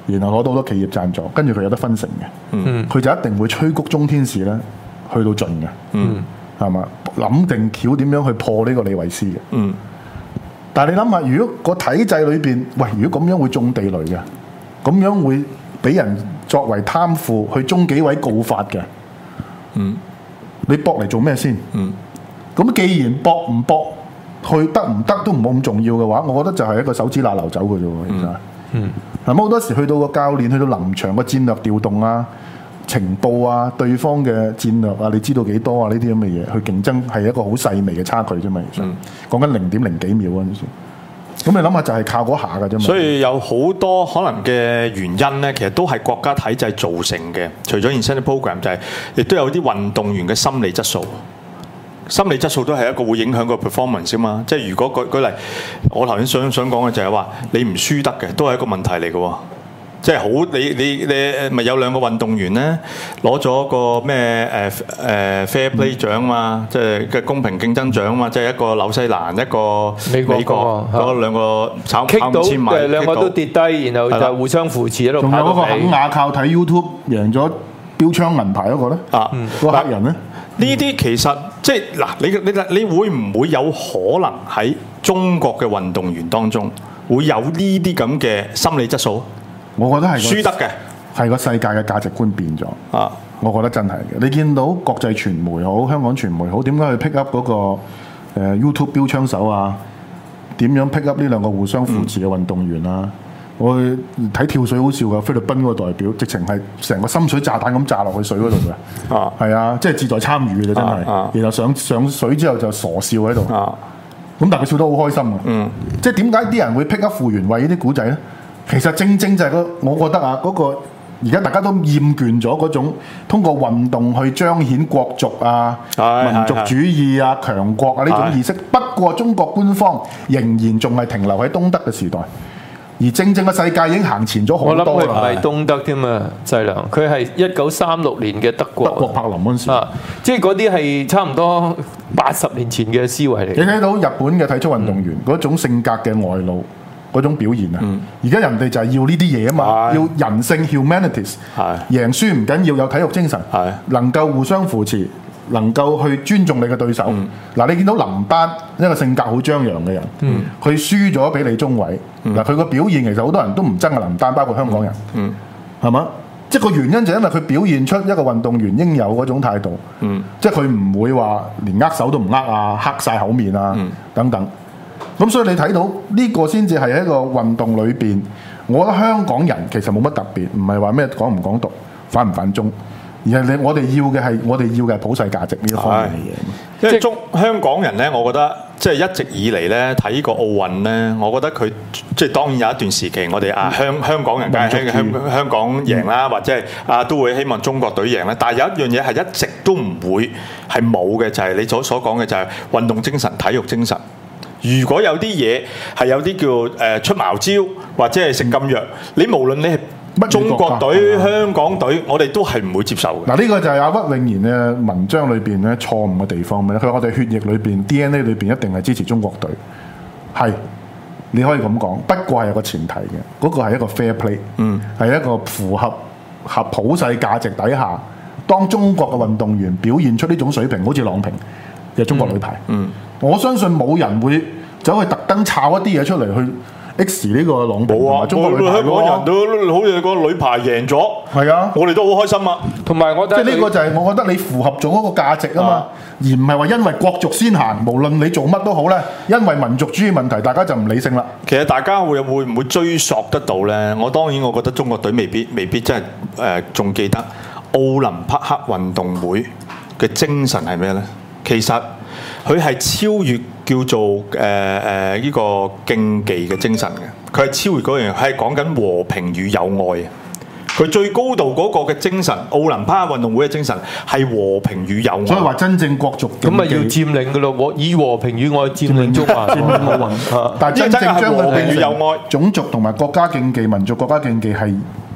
然後攞到好多企業贊助，跟住佢有得分成嘅。 嗯， 佢就一定會催谷中天使咧去到盡嘅。 嗯， 係嘛？諗定橋點樣去破呢個李維斯嘅。 嗯， 但係你諗下，如果個體制裏邊，喂，如果咁樣會中地雷嘅，咁樣會俾人作為貪腐去中紀委告發嘅。 嗯， 你搏嚟做咩先？ 嗯， 咁既然搏唔搏去得唔得都唔冇咁重要嘅話，我覺得就係一個手指罅流走嘅啫喎，其實。 嗯， 嗱，咁好多時去到個教練，去到臨場個戰略調動啊、情報啊、對方嘅戰略啊，你知道幾多啊？呢啲咁嘅嘢去競爭係一個好細微嘅差距啫嘛。其實講緊零點零幾秒嗰陣時，咁你諗下就係靠嗰下嘅啫嘛。 所以有好多可能嘅原因咧，其實都係國家體制造成嘅。除咗 incentive program，就係亦都有啲運動員嘅心理質素。心理質素都係一個會影響個 performance 啊嘛，即係如果舉舉例，我頭先想想講嘅就係話你唔輸得嘅，都係一個問題嚟嘅喎。即係好，你你你咪有兩個運動員咧攞咗個咩誒誒 fair play 獎嘛，即係嘅公平競爭獎嘛，即係一個紐西蘭一個美國美國嗰兩個炒跑五千米， 誒兩個都跌低，然後就互相扶持喺度。 仲有嗰個肯亞靠睇 YouTube 贏咗標槍銀牌嗰個咧，啊個黑人咧。 呢啲其實即係嗱，你你你會唔會有可能喺中國嘅運動員當中會有呢啲咁嘅心理質素？ 我覺得係輸得嘅， 係個世界嘅價值觀變咗啊！我覺得真係嘅。你見到國際傳媒好、香港傳媒好，點解去 pick up 嗰、那個、呃、YouTube 標槍手啊？點樣 pick up 呢兩個互相扶持嘅運動員啊？嗯、我去睇跳水好笑㗎，菲律賓嗰個代表直情係成個深水炸彈咁炸落去水嗰度嘅。啊，係啊，即係志在參與嘅真係。啊、然後上上水之後就傻笑喺度。啊，咁但係佢笑得好開心啊。嗯，即係點解啲人會 pick up 傅園慧呢啲古仔咧？其實正正就係個，我覺得啊，嗰、那個而家大家都厭倦咗嗰種通過運動去彰顯國族啊、民族主義啊、強國啊呢種意識。不過中國官方仍然仲係停留喺東德嘅時代，而正正嘅世界已經行前咗好多啦。 我諗佢唔係東德添啊，濟良，佢係一九三六年嘅德國。 德國柏林嗰陣時， 啊，即係嗰啲係差唔多八十年前嘅思維嚟。 你睇到日本嘅體操運動員嗰、嗯、種性格嘅外露。嗰種表現啊！而家、嗯、人哋就係要呢啲嘢啊嘛，是要人性 humanities， 是贏輸唔緊要，有體育精神，是能夠互相扶持，能夠去尊重你嘅對手。嗱、嗯，你見到林丹一個性格好張揚嘅人，佢、嗯、輸咗俾李宗偉。嗱、嗯，佢個表現其實好多人都唔憎啊林丹，包括香港人，係嘛、嗯？即係個原因就因為佢表現出一個運動員應有嗰種態度，嗯、即係佢唔會話連握手都唔握啊，黑晒口面啊、嗯、等等。咁所以你睇到呢個先至係一個運動裏邊，我覺得香港人其實冇乜特別，唔係話咩講唔講獨、反唔反中，而係你我哋要嘅係我哋要嘅係普世價值呢一方面嘅嘢。 因為中香港人咧，我覺得即係一直以嚟咧睇個奧運咧，我覺得佢即係當然有一段時期，我哋啊香香港人梗係香香港贏啦，嗯、或者係啊都會希望中國隊贏啦。但係有一樣嘢係一直都唔會係冇嘅，就係、是、你所所講嘅就係運動精神、體育精神。如果有啲嘢係有啲叫誒、呃、出茅招或者係食禁藥，你無論你係中國隊、香港隊，我哋都係唔會接受嘅。 嗱，呢個就係阿屈穎妍嘅文章裏邊咧錯誤嘅地方咩？佢話我哋血液裏邊 D N A 裏邊一定係支持中國隊，係你可以咁講。不過係有個前提嘅，嗰、那個係一個 fair play，嗯，係一個符合合普世價值底下，當中國嘅運動員表現出呢種水平，好似郎平嘅中國女排，嗯。嗯我相信冇人會走去特登炒一啲嘢出嚟去 X 呢個郎平啊！中國女排香港人都好似個女排贏咗， 係啊， 我哋都好開心啊！ 同埋我覺得即係呢個就係我覺得你符合咗嗰個價值啊嘛，啊而唔係話因為國族先行，無論你做乜都好咧，因為民族主義問題，大家就唔理性啦。 其實大家會會唔會追溯得到咧？我當然我覺得中國隊未必未必真係誒仲記得奧林匹克運動會嘅精神係咩咧？其實佢係超越叫做誒誒呢個競技嘅精神嘅，佢係超越嗰樣，係講緊和平與友愛啊！佢最高度嗰個嘅精神，奧林匹克運動會嘅精神係和平與友愛。 所以話真正國族咁咪要佔領嘅咯，以和平與愛佔領中華佔領奧運。 但係真正將和平與友愛、種族同埋國家競技、民族國家競技係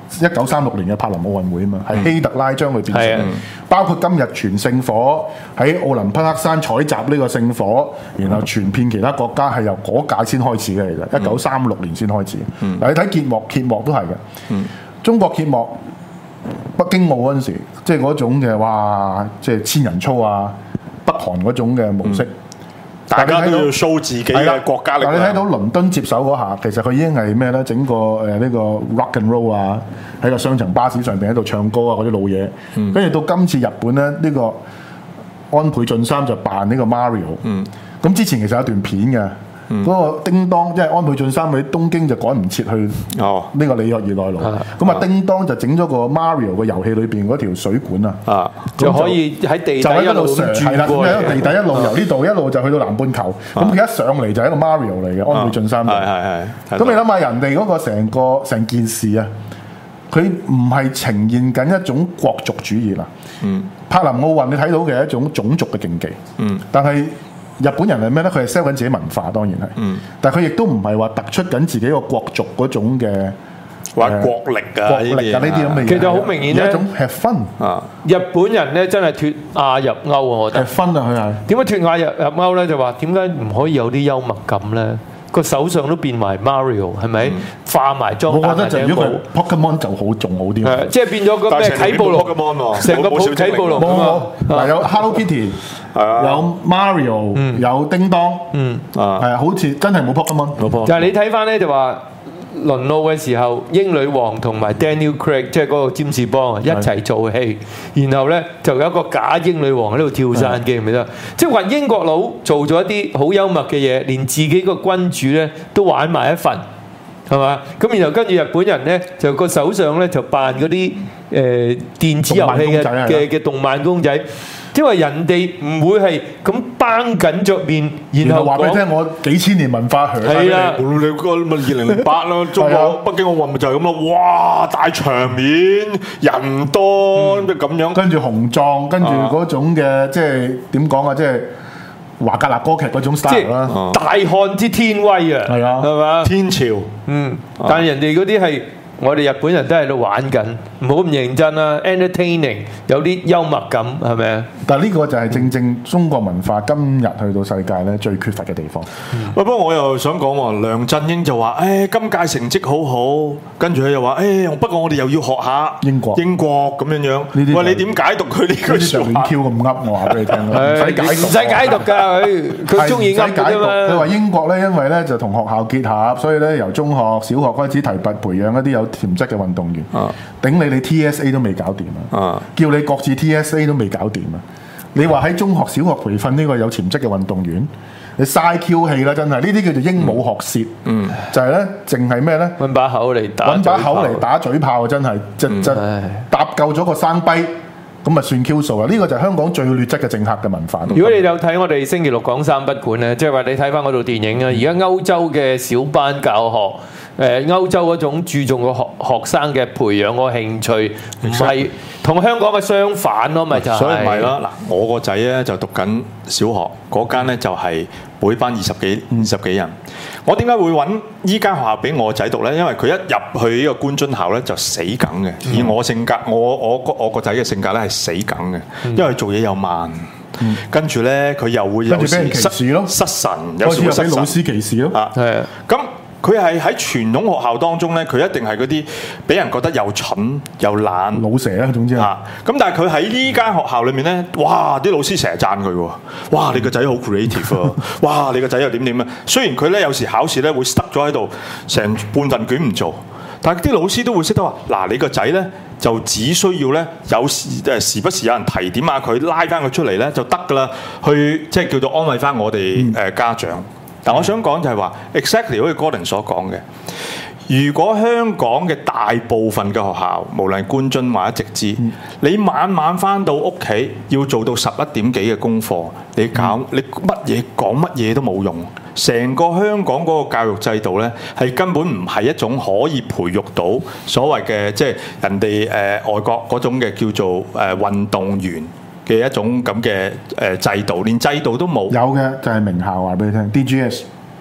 一九三六年嘅柏林奧運會啊嘛，係、嗯、希特拉將佢變成， 嗯、 包括今日傳聖火喺奧林匹克山採集呢個聖火，然後傳遍其他國家係由嗰屆先開始嘅，其實一九三六年先開始。嗱、嗯，你睇揭幕，揭幕都係嘅。嗯、中國揭幕北京奧嗰陣時，即係嗰種嘅哇，即係千人操啊，北韓嗰種嘅模式。嗯大家都要 show 自己嘅國家力量。 但你睇到倫敦接手嗰下，其實佢已經係咩咧？整個誒呢、呃這個 rock and roll 啊，喺個雙層巴士上邊喺度唱歌啊，嗰啲老嘢。跟住、嗯、到今次日本咧，呢、這個安倍晉三就扮呢個 Mario。咁、嗯、之前其實有一段片嘅。嗰、嗯、個叮當，即係安倍晉三喺東京就趕唔切去呢個里約熱內盧，咁啊叮當就整咗個 Mario 個遊戲裏邊嗰條水管啊， 就可以喺地底一路轉過嚟， 喺個地底一路由呢度一路就去到南半球，咁佢、啊、一上嚟就係一個 Mario 嚟嘅安倍晉三。係係係。咁你諗下人哋嗰個成個成件事啊，佢唔係呈現緊一種國族主義啦。嗯。柏林奧運你睇到嘅係一種種族嘅競技。嗯。但係。日本人係咩咧？佢係 sell 緊自己文化，當然係。嗯。但係佢亦都唔係話突出緊自己個國族嗰種嘅話國力啊， 國力啊呢啲咁嘅嘢。 其實好明顯咧， 一種吃分啊。 日本人咧真係脫亞入歐啊！我覺得。 吃分啊！佢係點解脫亞入入歐咧？就話點解唔可以有啲幽默感咧？個手上都變埋 Mario 係咪？化埋妝。 我覺得就如果佢 Pokemon 就好仲好啲。 係即係變咗個咩啟暴龍 Pokemon 喎，成個啟暴龍啊！ 嗱有 Hello Kitty。有 Mario，、嗯、有叮當，嗯，啊，係啊，好似真係冇 Pokemon，冇 Pokemon。 但係你睇翻咧就話輪奧嘅時候，英女王同埋 Daniel Craig 即係嗰個占士邦啊一齊做戲，的然後咧就有一個假英女王喺度跳傘，記唔記得？即係話英國佬做咗一啲好幽默嘅嘢，連自己個君主咧都玩埋一份，係嘛？咁然後跟住日本人咧就個手上咧就扮嗰啲誒電子遊戲嘅嘅嘅動漫公仔。因為人哋唔會係咁繃緊着面，然後話俾你聽我幾千年文化響晒俾你。 你個咪二零零八咯，中國北京奧運咪就係咁咯。哇！大場面，人多咁樣， 跟住雄壯，跟住嗰種嘅即係點講啊？即係華格納歌劇嗰種 style 啦。 大漢之天威啊！ 係啊， 係嘛？ 天朝。 嗯，但係人哋嗰啲係。我哋日本人都喺度玩緊，唔好咁認真啦 ，entertaining 有啲幽默感係咪啊？ 但係呢個就係正正中國文化今日去到世界咧最缺乏嘅地方。 喂、嗯，不過我又想講喎，梁振英就話：，誒、哎、今屆成績好好，跟住佢又話：，誒、哎、不過我哋又要學下英國英國咁樣樣。喂，你點解讀佢呢句説話？ 亂 Q 咁噏，我話俾你聽唔使解讀， 唔使解讀㗎佢，佢中意噏㗎嘛。 佢話英國咧，因為咧就同學校結合，所以咧由中學、小學開始提拔培養一啲有潛質嘅運動員，啊、頂你你 T S A 都未搞掂啊！叫你各自 T S A 都未搞掂啊！你話喺中學、小學培訓呢個有潛質嘅運動員，你嘥 Q 氣啦！真係呢啲叫做鸚鵡學舌，嗯，就係咧，淨係咩咧？ 揾把口嚟打， 揾把口嚟打嘴炮，真係，即即搭夠咗個生跛。咁咪算 Q 數啊！呢個就係香港最劣質嘅政客嘅文化。 如果你有睇我哋星期六講三不管咧，即係話你睇翻嗰套電影啊，而家歐洲嘅小班教學，誒歐洲嗰種注重個學學生嘅培養個興趣，唔係同香港嘅相反咯，咪就係。所以唔係啦， 嗱，我個仔咧就讀緊小學，嗰間咧就係每班二十幾二十幾人。我點解會揾依間學校俾我仔讀呢？因為佢一入去呢個官津校呢，就死梗嘅。以我性格，我我我個仔嘅性格呢係死梗嘅，因為做嘢又慢，嗯、跟住呢，佢又會有時失失神，有時會失神。 老師歧視咯， 啊，係咁。佢係喺傳統學校當中咧，佢一定係嗰啲俾人覺得又蠢又懶老蛇啊，總之啊。咁但係佢喺呢間學校裏面咧，哇！啲老師成日讚佢喎，哇！你個仔好 creative 啊，哇！你個仔又點點啊。雖然佢咧有時考試咧會塞咗喺度，成半份卷唔做，但係啲老師都會識得話，嗱，你個仔咧就只需要咧有時誒時不時有人提點下佢，拉翻佢出嚟咧就得㗎啦，去即係叫做安慰翻我哋誒家長。嗯但我想講就係話 ，exactly 好似 Gordon 所講嘅，如果香港嘅大部分嘅學校，無論官津或者直資，嗯、你晚晚翻到屋企要做到十一點幾嘅功課，你搞、嗯、你乜嘢講乜嘢都冇用，成個香港嗰個教育制度呢，係根本唔係一種可以培育到所謂嘅即係人哋誒、呃、外國嗰種嘅叫做誒、呃、運動員嘅一種咁嘅誒制度，連制度都冇。 有嘅就係名校話俾你聽 ，D G S 啊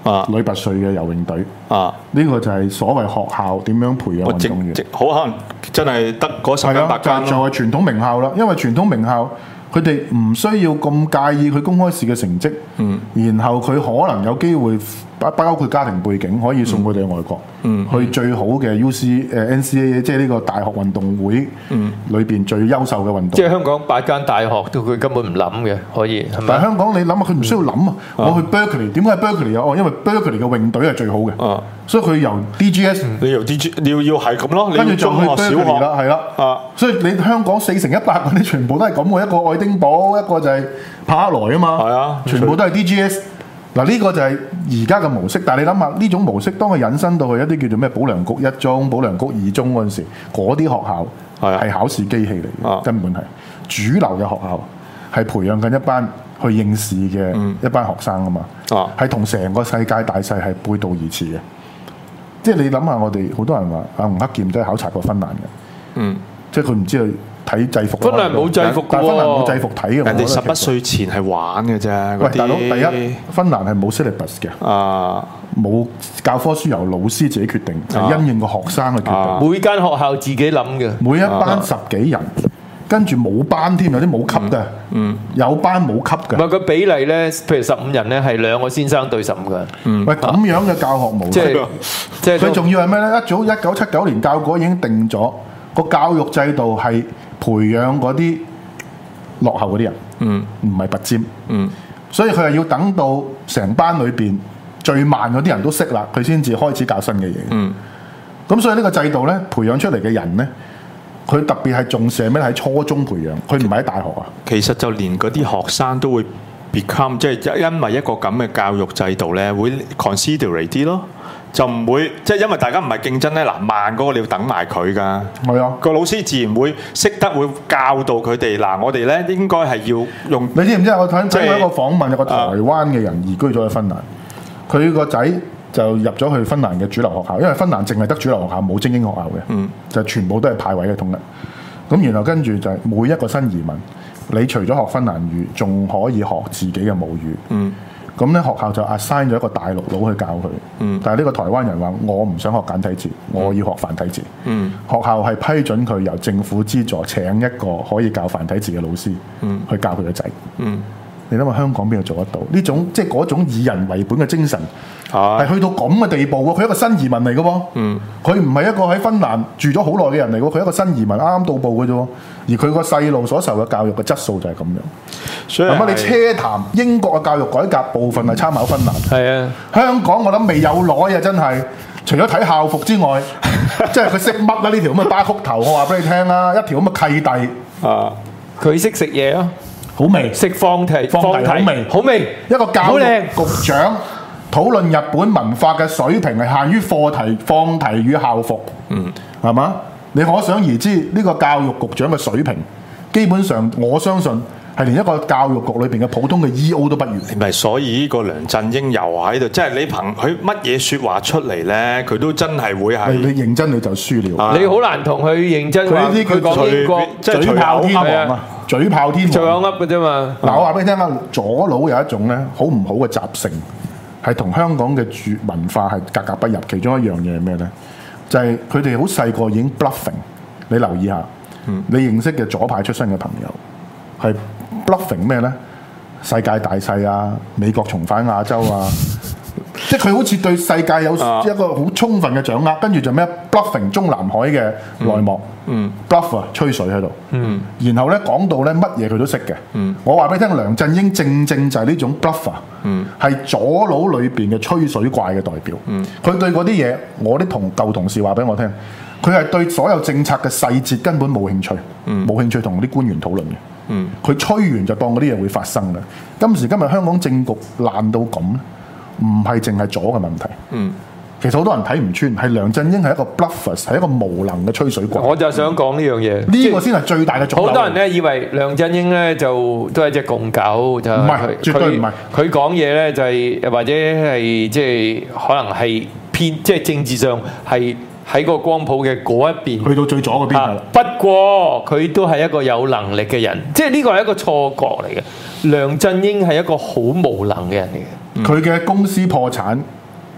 啊， 女拔萃嘅游泳隊啊， 呢個就係所謂學校點樣培養運動員， 好可能真係得嗰十間八間就係傳統名校啦，因為傳統名校。佢哋唔需要咁介意佢公開試嘅成績，嗯、然後佢可能有機會包包括家庭背景，可以送佢哋去外國，嗯、去最好嘅 U C 誒 N C A A，即係呢個大學運動會裏邊最優秀嘅運動。 即係香港八間大學都佢根本唔諗嘅，可以。 但係香港你諗下，佢唔需要諗啊！ 嗯、 我去 Berkeley， 點解 Berkeley 有？哦，因為 Berkeley 嘅泳隊係最好嘅， 嗯、 所以佢由 D G S，、嗯、 你由 D G， 你要要係咁咯， 跟住就去 Berkeley 啦，係啦， 啊， 所以你香港四成一百嗰啲全部都係咁嘅，一個愛丁堡，一個就係帕克萊啊嘛， 係啊， 全部都係 D G S。嗱呢個就係而家嘅模式，但係你諗下呢種模式，當佢引申到去一啲叫做咩保良局一中、保良局二中嗰陣時，嗰啲學校係考試機器嚟嘅，啊、根本係主流嘅學校係培養緊一班去應試嘅一班學生啊嘛，係同成個世界大勢係背道而馳嘅。即係你諗下，我哋好多人話阿吳克儉都係考察過芬蘭嘅，嗯，即係佢唔知佢。睇制服， 芬蘭冇制服嘅喎， 但芬蘭冇制服睇嘅。 人哋十一歲前係玩嘅啫。 喂，大佬，第一芬蘭係冇 syllabus 嘅，啊，冇教科書由老師自己決定，係、啊、因應個學生去決定。 啊、每間學校自己諗嘅， 每一班十幾人，跟住冇班添，有啲冇級嘅，嗯，有班冇級嘅。 唔係個比例咧，譬如十五人咧，係兩個先生對十五個人。 嗯，喂，咁樣嘅教學模式，即係即係佢仲要係咩咧？一早一九七九年教改已經定咗個教育制度係。培養嗰啲落後嗰啲人，嗯，唔係拔尖，嗯，所以佢係要等到成班裏邊最慢嗰啲人都識啦，佢先至開始教新嘅嘢，嗯，咁所以呢個制度咧，培養出嚟嘅人咧，佢特別係重視咩？喺初中培養，佢唔係喺大學啊。 其實就連嗰啲學生都會 become，即係因為一個咁嘅教育制度咧，會 considerate 啲咯。就唔會，即係因為大家唔係競爭咧，嗱慢嗰個你要等埋佢㗎。係啊，個老師自然會識得會教導佢哋。嗱，我哋咧應該係要用。你知唔知我睇睇過一個訪問，有個台灣嘅人移居咗去芬蘭，佢個仔就入咗去芬蘭嘅主流學校，因為芬蘭淨係得主流學校，冇精英學校嘅，嗯，就全部都係派位嘅統一。咁然後跟住就係每一個新移民，你除咗學芬蘭語，仲可以學自己嘅母語。嗯。咁咧學校就 assign 咗一個大陸佬去教佢，嗯、但係呢個台灣人話：我唔想學簡體字，嗯、我要學繁體字。嗯、學校係批准佢由政府資助請一個可以教繁體字嘅老師，嗯、去教佢個仔。嗯、你諗下香港邊度做得到？呢種即係嗰種以人為本嘅精神，係去到咁嘅地步喎。佢係一個新移民嚟嘅喎，佢唔係一個喺芬蘭住咗好耐嘅人嚟嘅喎，佢係一個新移民啱啱到埗嘅啫喎。而佢個細路所受嘅教育嘅質素就係咁樣。所以，咁你車談英國嘅教育改革部分係參考芬蘭。係啊，香港我諗未有耐啊，真係。除咗睇校服之外，即係佢識乜啦？呢條咁嘅巴曲頭，我話俾你聽啦，一條咁嘅契弟啊， 佢識食嘢啊， 好味， 識放題， 放題好味， 好味。 一個教育局長討論日本文化嘅水平係限於課題、放題與校服，嗯，係嘛？你可想而知呢個教育局長嘅水平，基本上我相信係連一個教育局裏邊嘅普通嘅 E O 都不如。唔係，所以呢個梁振英又喺度，即係你憑佢乜嘢説話出嚟咧，佢都真係會係。你認真你就輸了。你好難同佢認真。佢呢啲佢講英國，即係嘴炮天王啊！嘴炮天王。最有噏嘅啫嘛。嗱，我話俾你聽啊，左佬有一種咧好唔好嘅習性，係同香港嘅住文化係格格不入。其中一樣嘢係咩咧？就係佢哋好細個已經 bluffing，你留意下，嗯、你認識嘅左派出身嘅朋友係 bluffing 咩咧？世界大勢啊，美國重返亞洲啊，即係佢好似對世界有一個好充分嘅掌握，跟住就咩 bluffing 中南海嘅內幕、嗯嗯、，bluff 啊吹水喺度，嗯、然後咧講到咧乜嘢佢都識嘅，嗯、我話俾你聽，梁振英正正就係呢種 bluff 啊，係、嗯、左佬裏邊嘅吹水怪嘅代表，佢、嗯、對嗰啲嘢，我啲同舊同事話俾我聽，佢係對所有政策嘅細節根本冇興趣，冇、嗯、興趣同啲官員討論嘅。嗯，佢吹完就當嗰啲嘢會發生啦。今時今日香港政局爛到咁咧，唔係淨係左嘅問題。嗯，其實好多人睇唔穿，係梁振英係一個 bluffers， 係一個無能嘅吹水怪。我就想講呢樣嘢，呢、嗯、個先係最大嘅阻。好多人咧以為梁振英咧就都係隻共狗，就唔係，絕對唔係。佢講嘢咧就係、是、或者係即係可能係偏，即、就、係、是、政治上係。喺個光譜嘅嗰一邊，去到最左嗰邊、啊、不過佢都係一個有能力嘅人，即係呢個係一個錯覺嚟嘅。梁振英係一個好無能嘅人嚟嘅。佢嘅、嗯、公司破產，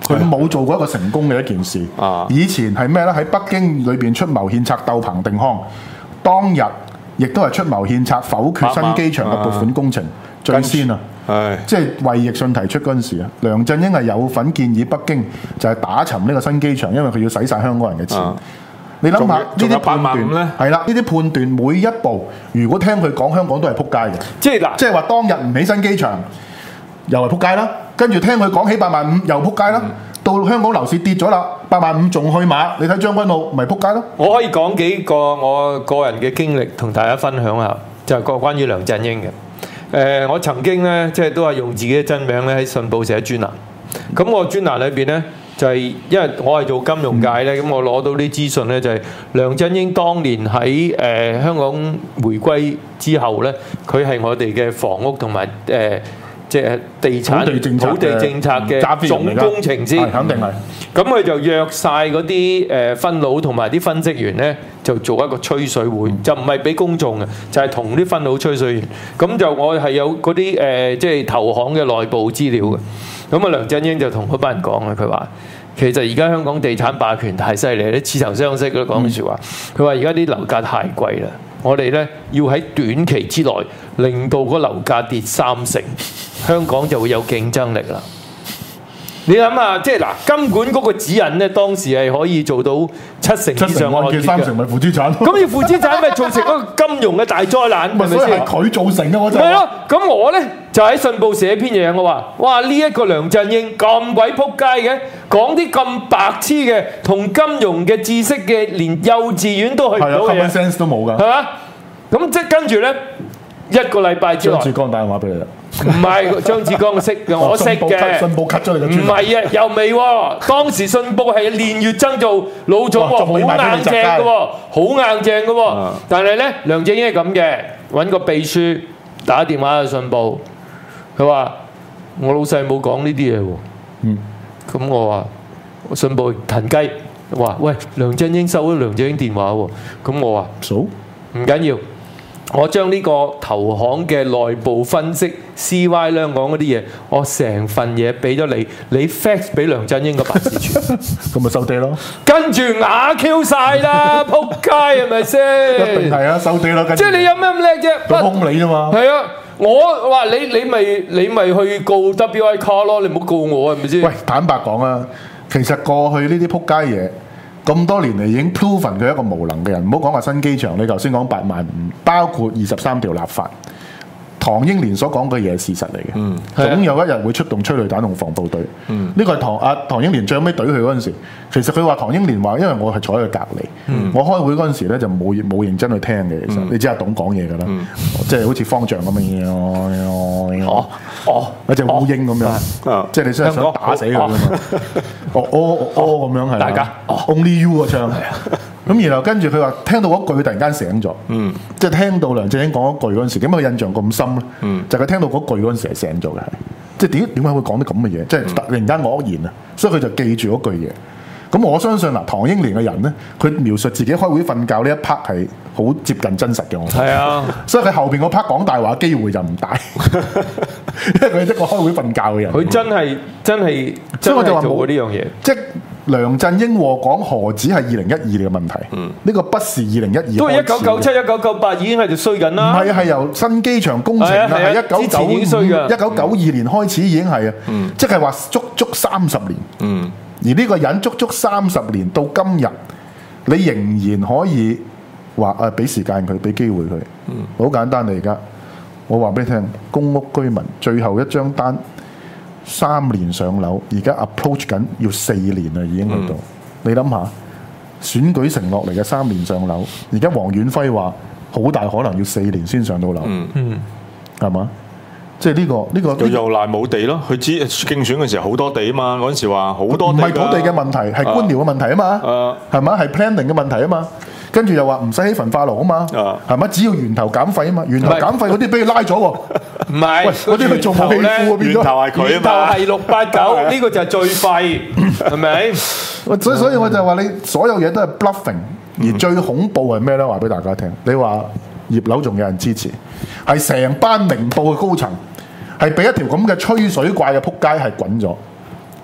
佢冇做過一個成功嘅一件事。 啊、 以前係咩咧？喺北京裏邊出謀獻策鬥彭定康，當日亦都係出謀獻策否決新機場嘅撥款工程，最先啊！即係衛奕信提出嗰陣時啊，梁振英係有份建議北京就係打沉呢個新機場，因為佢要使晒香港人嘅錢。啊、你諗下呢啲判斷係啦，呢啲判斷每一步，如果聽佢講，香港都係撲街嘅。即係嗱，即係話當日唔起新機場，又係撲街啦。跟住聽佢講起八萬五，又撲街啦。嗯、到香港樓市跌咗啦，八萬五仲去馬，你睇將軍澳咪撲街咯。 我可以講幾個我個人嘅經歷同大家分享下，就係個關於梁振英嘅。誒、呃，我曾經咧，即係都係用自己嘅真名咧喺信報寫專欄。咁我專欄裏邊咧，就係、是、因為我係做金融界咧，咁、嗯、我攞到啲資訊咧，就係、是、梁振英當年喺誒、呃、香港回歸之後咧，佢係我哋嘅房屋同埋誒即係地產土地政策嘅總工程師， 肯定係。 咁佢就約晒嗰啲誒分佬同埋啲分析員咧，就做一個吹水會，嗯、就唔係俾公眾嘅，就係同啲分佬吹水員。咁就我係有嗰啲誒即係投行嘅內部資料嘅。咁啊，梁振英就同嗰班人講啊，佢話其實而家香港地產霸權太犀利，啲似曾相識咯講句説話。佢話而家啲樓價太貴啦，我哋咧要喺短期之內令到個樓價跌三成，香港就會有競爭力啦。你諗下，即係嗱，金管嗰個指引咧，當時係可以做到七成以上嘅按揭， 三成咪負資產。 咁要負資產咪造成嗰個金融嘅大災難，係咪先？ 所以係佢造成嘅，我就係咯。咁我咧就喺信報寫篇嘢，我話：哇！呢一個梁振英咁鬼撲街嘅，講啲咁白痴嘅，同金融嘅知識嘅，連幼稚園都去唔到嘅嘢， common sense 都冇㗎。 係嘛？咁即係跟住咧，一個禮拜之內， 張志剛打電話俾你啦。 唔係張志剛識嘅，我識嘅。 信報 cut 咗你嘅專欄。 唔係啊，又未喎。當時信報係練乙錚做老總喎，好硬正嘅喎，好硬正嘅喎。但係咧，梁振英係咁嘅，揾個秘書打電話去信報，佢話我老細冇講呢啲嘢喎。嗯。咁我話信報騰雞，話喂，梁振英收咗梁振英電話喎。咁我話數唔緊要。我將呢個投行嘅內部分析 C Y 香港嗰啲嘢，我成份嘢俾咗你，你 fax 俾梁振英個辦事處， 咁咪收地咯。 跟住啞 Q 晒啦，撲街係咪先？ 一定係啊，收地咯。 即係你有咩咁叻啫？ 佢兇你啫嘛。 係啊，我話你你咪你咪去告 W I Car 咯，你唔好告我係咪先？ 喂，坦白講啊，其實過去呢啲撲街嘢。咁多年嚟已經 proven 佢係一個無能嘅人，唔好講話新機場，你頭先講八萬五，包括二十三條立法，唐英年所講嘅嘢係事實嚟嘅，嗯、總有一日會出動催淚彈同防暴隊。呢、嗯、個係唐阿、啊、唐英年最尾懟佢嗰陣時，其實佢話唐英年話，因為我係坐喺佢隔離，嗯、我開會嗰陣時咧就冇冇認真去聽嘅。其實、嗯、你知阿董講嘢㗎啦，嗯、即係好似方丈咁嘅嘢，哦哦，一隻烏蠅咁樣，哦、即係你想想打死佢㗎嘛？哦哦哦咁樣係大家 Only You 個唱。咁然後跟住佢話聽到嗰句，佢突然間醒咗，嗯、即係聽到梁振英講嗰句嗰陣時，點解佢印象咁深咧？嗯、就係佢聽到嗰句嗰陣時係醒咗嘅，係即係點點解會講啲咁嘅嘢？即係突然間愕然啊！所以佢就記住嗰句嘢。咁我相信嗱，唐英年嘅人咧，佢描述自己開會瞓覺呢一 part 係好接近真實嘅。我係啊，所以佢後邊嗰 part 講大話機會就唔大，因為佢係一個開會瞓覺嘅人。 佢真係真係，所以我就話冇呢樣嘢， 即係。梁振英禍港何止係二零一二年嘅問題？呢、嗯、個不是二零一二， 都係一九九七、一九九八已經喺度衰緊啦。 唔係，係由新機場工程啊，係一九九五、一九九二年開始已經係啊，嗯、即係話足足三十年。嗯、而呢個人足足三十年到今日，你仍然可以話啊，俾時間佢，俾機會佢。好、嗯、簡單嚟，而家我話俾你聽，公屋居民最後一張單。三年上樓，而家 approach 緊要四年啦，已經去到。嗯、你諗下，選舉承諾嚟嘅三年上樓，而家黃遠輝話好大可能要四年先上到樓，嗯，係嘛？即係呢個呢個。佢、這個、又賴冇地咯，佢知競選嘅時候好多地啊嘛，嗰陣時話好多地。唔係土地嘅問題，係官僚嘅問題啊嘛，係嘛、啊？係 planning 嘅問題啊嘛。跟住又話唔使起焚化爐啊嘛，係咪？只要源頭減廢啊嘛，源頭減廢嗰啲俾佢拉咗喎。唔係，嗰啲佢仲冇氣庫變咗。源頭係佢啊嘛，源頭係六八九，呢個就係最廢，係咪？所以所以我就話你所有嘢都係 bluffing，而最恐怖係咩咧？話俾大家聽，你話葉劉仲有人支持，係成班明報嘅高層係俾一條咁嘅吹水怪嘅撲街係滾咗，包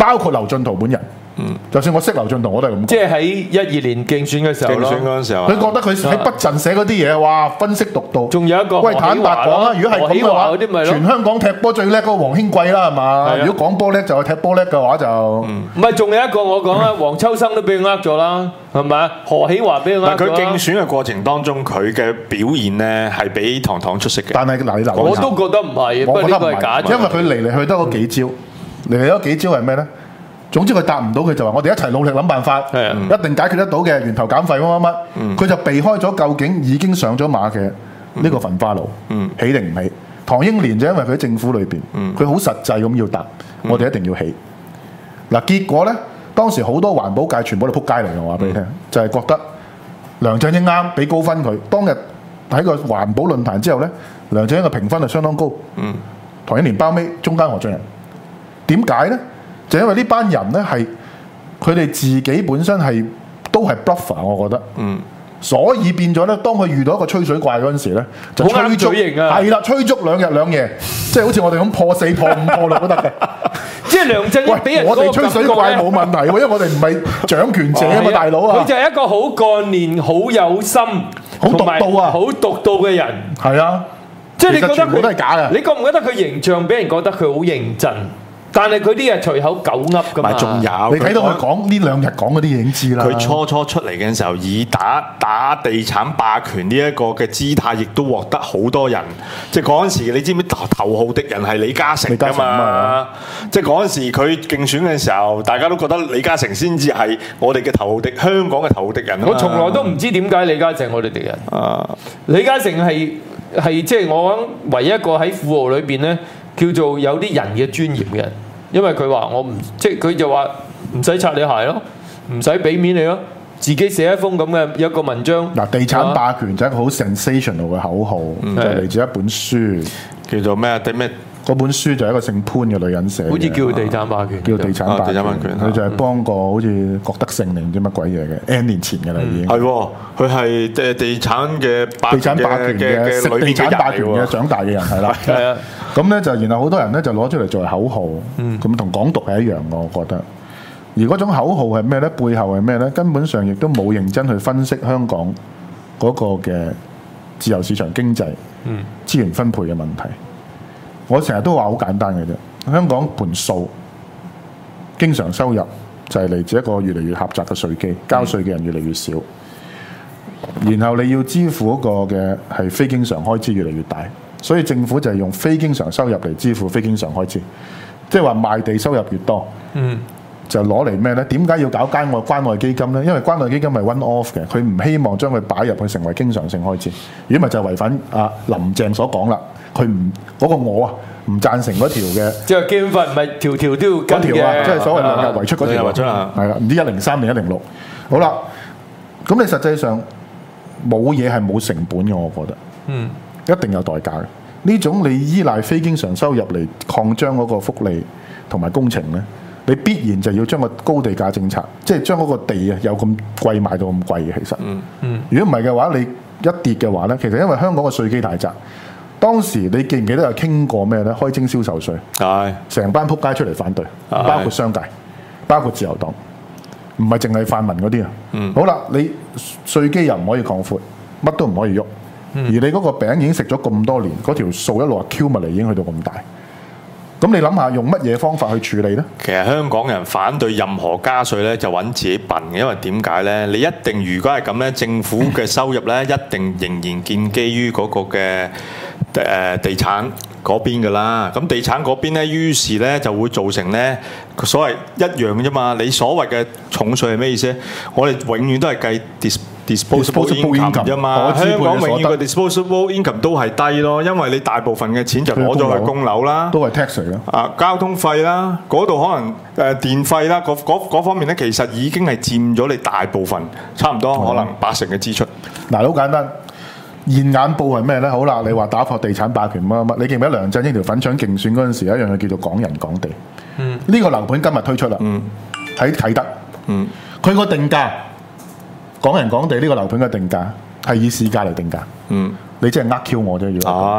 包括劉進圖本人。嗯，就算我識劉進圖，我都係咁講。 即係喺一二年競選嘅時候咯。 競選嗰陣時候， 佢覺得佢喺筆陣寫嗰啲嘢，哇，分析獨到。 仲有一個喂，坦白講啊，如果係咁嘅話，全香港踢波最叻嗰個黃興貴啦，係嘛？如果講波叻就係踢波叻嘅話就唔係，仲有一個我講啦，黃秋生都俾佢呃咗啦，係咪？何喜華俾佢呃咗啦。 佢競選嘅過程當中，佢嘅表現咧係比堂堂出色嘅。 但係嗱，你留我都覺得唔係，不過呢個係假， 因為佢嚟嚟去得嗰幾招，嚟嚟嗰幾招係咩咧？總之佢答唔到，佢就話我哋一齊努力諗辦法， 嗯、 一定解決得到嘅，源頭減廢乜乜乜，佢、嗯、就避開咗究竟已經上咗馬嘅呢個焚化爐，嗯、起定唔起？唐英年就因為佢喺政府裏邊，佢好、嗯、實際咁要答，嗯、我哋一定要起。嗱，結果咧，當時好多環保界全部都撲街嚟，我話俾你聽，嗯、就係覺得梁振英啱，俾高分佢。當日喺個環保論壇之後咧，梁振英嘅評分係相當高，嗯、唐英年包尾，中間何俊仁，點解咧？就因為呢班人咧係佢哋自己本身係都係 buffer， 我覺得，嗯，所以變咗咧，當佢遇到一個吹水怪嗰陣時咧，就吹足係啦，吹足兩日兩夜，即係好似我哋咁破四破五破六都得嘅。 即係梁振英俾人我哋吹水怪冇問題喎，因為我哋唔係掌權者啊嘛，大佬啊！ 佢就係一個好幹練、好有心、 好獨到啊、 好獨到嘅人。 係啊， 即係你覺得全部都係假嘅。 你覺唔覺得佢形象俾人覺得佢好認真？但係佢啲嘢隨口狗噏㗎嘛， 仲有你睇到佢講呢兩日講嗰啲嘢已經知啦。 佢初初出嚟嘅時候，以打打地產霸權呢一個嘅姿態，亦都獲得好多人。即係嗰陣時，你知唔知頭頭號敵人係李嘉誠㗎嘛？即係嗰陣時佢競選嘅時候，大家都覺得李嘉誠先至係我哋嘅頭號敵，香港嘅頭號敵人。 我從來都唔知點解李嘉誠係我哋敵人。啊，李嘉誠係係即係我諗唯一一個喺富豪裏邊咧，叫做有啲人嘅尊嚴嘅人。因為佢話我唔即係佢就話唔使擦你鞋咯，唔使俾面你咯，自己寫一封咁嘅一個文章。嗱， 地產霸權就係一個好 sensational 嘅口號，嗯、就係嚟自一本書， 叫做咩啊？啲咩？ 嗰本書就係一個姓潘嘅女人寫嘅， 好似叫地產霸權， 叫地產霸權。佢、啊、就係幫個好似郭德勝定唔知乜鬼嘢嘅 N 年前嘅啦，已經係喎。佢係地地產嘅地產霸權嘅食地產霸權嘅長大嘅人係啦。係啊，咁咧就然後好多人咧就攞出嚟作為口號，咁同、嗯、港獨係一樣嘅，我覺得。而嗰種口號係咩咧？背後係咩咧？根本上亦都冇認真去分析香港嗰個嘅自由市場經濟、嗯、資源分配嘅問題。我成日都話好簡單嘅啫，香港盤數經常收入就係嚟自一個越嚟越狹窄嘅稅基，交稅嘅人越嚟越少，然後你要支付嗰個嘅係非經常開支越嚟越大，所以政府就係用非經常收入嚟支付非經常開支，即係話賣地收入越多，嗯，就攞嚟咩呢？點解要搞關愛關愛基金呢？因為關愛基金係 one off 嘅，佢唔希望將佢擺入去成為經常性開支，如果咪就違反阿林鄭所講啦。佢唔嗰個我啊，唔贊成嗰條嘅， 即係基本法唔係條條都要跟嘅， 即係所謂兩日為出嗰條，係啦，唔知一零三定一零六。好啦，咁你實際上冇嘢係冇成本嘅，我覺得，嗯，一定有代價嘅。呢種你依賴非經常收入嚟擴張嗰個福利同埋工程咧，你必然就要將個高地價政策，即係將嗰個地啊有咁貴賣到咁貴嘅。其實，嗯嗯，如果唔係嘅話，你一跌嘅話咧，其實因為香港嘅稅基太窄。當時你記唔記得有傾過咩咧？開徵銷售稅，係成的班撲街出嚟反對，的包括商界，包括自由黨，唔係淨係泛民嗰啲啊。嗯、好啦，你稅基又唔可以擴闊，乜都唔可以喐，嗯、而你嗰個餅已經食咗咁多年，嗰條數一路 accumulate 嚟已經去到咁大。咁你諗下用乜嘢方法去處理呢？ 其實香港人反對任何加稅咧，就揾自己笨嘅，因為點解呢？你一定如果係咁咧，政府嘅收入咧，一定仍然建基於嗰個嘅誒地產嗰邊噶啦。咁地產嗰邊咧，於是咧就會造成咧所謂一樣嘅啫嘛。你所謂嘅重稅係咩意思？我哋永遠都係計 dis disposable income 啫嘛，香港永遠嘅 disposable income 都係低咯，因為你大部分嘅錢就攞咗去供樓啦， 都係 tax 嚟咯， 啊交通費啦，嗰度可能誒、呃、電費啦，嗰嗰方面咧其實已經係佔咗你大部分，差唔多可能八成嘅支出。 嗱，好簡單，現眼報係咩咧？好啦，你話打破地產霸權乜乜乜，你記唔記得梁振英條粉腸競選嗰陣時，有一樣嘢叫做港人港地，嗯，呢個樓盤今日推出啦，嗯，喺啟德，嗯，佢個定價。港人港地呢個樓盤嘅定價係以市價嚟定價，嗯，你真係呃 Q 我啫要，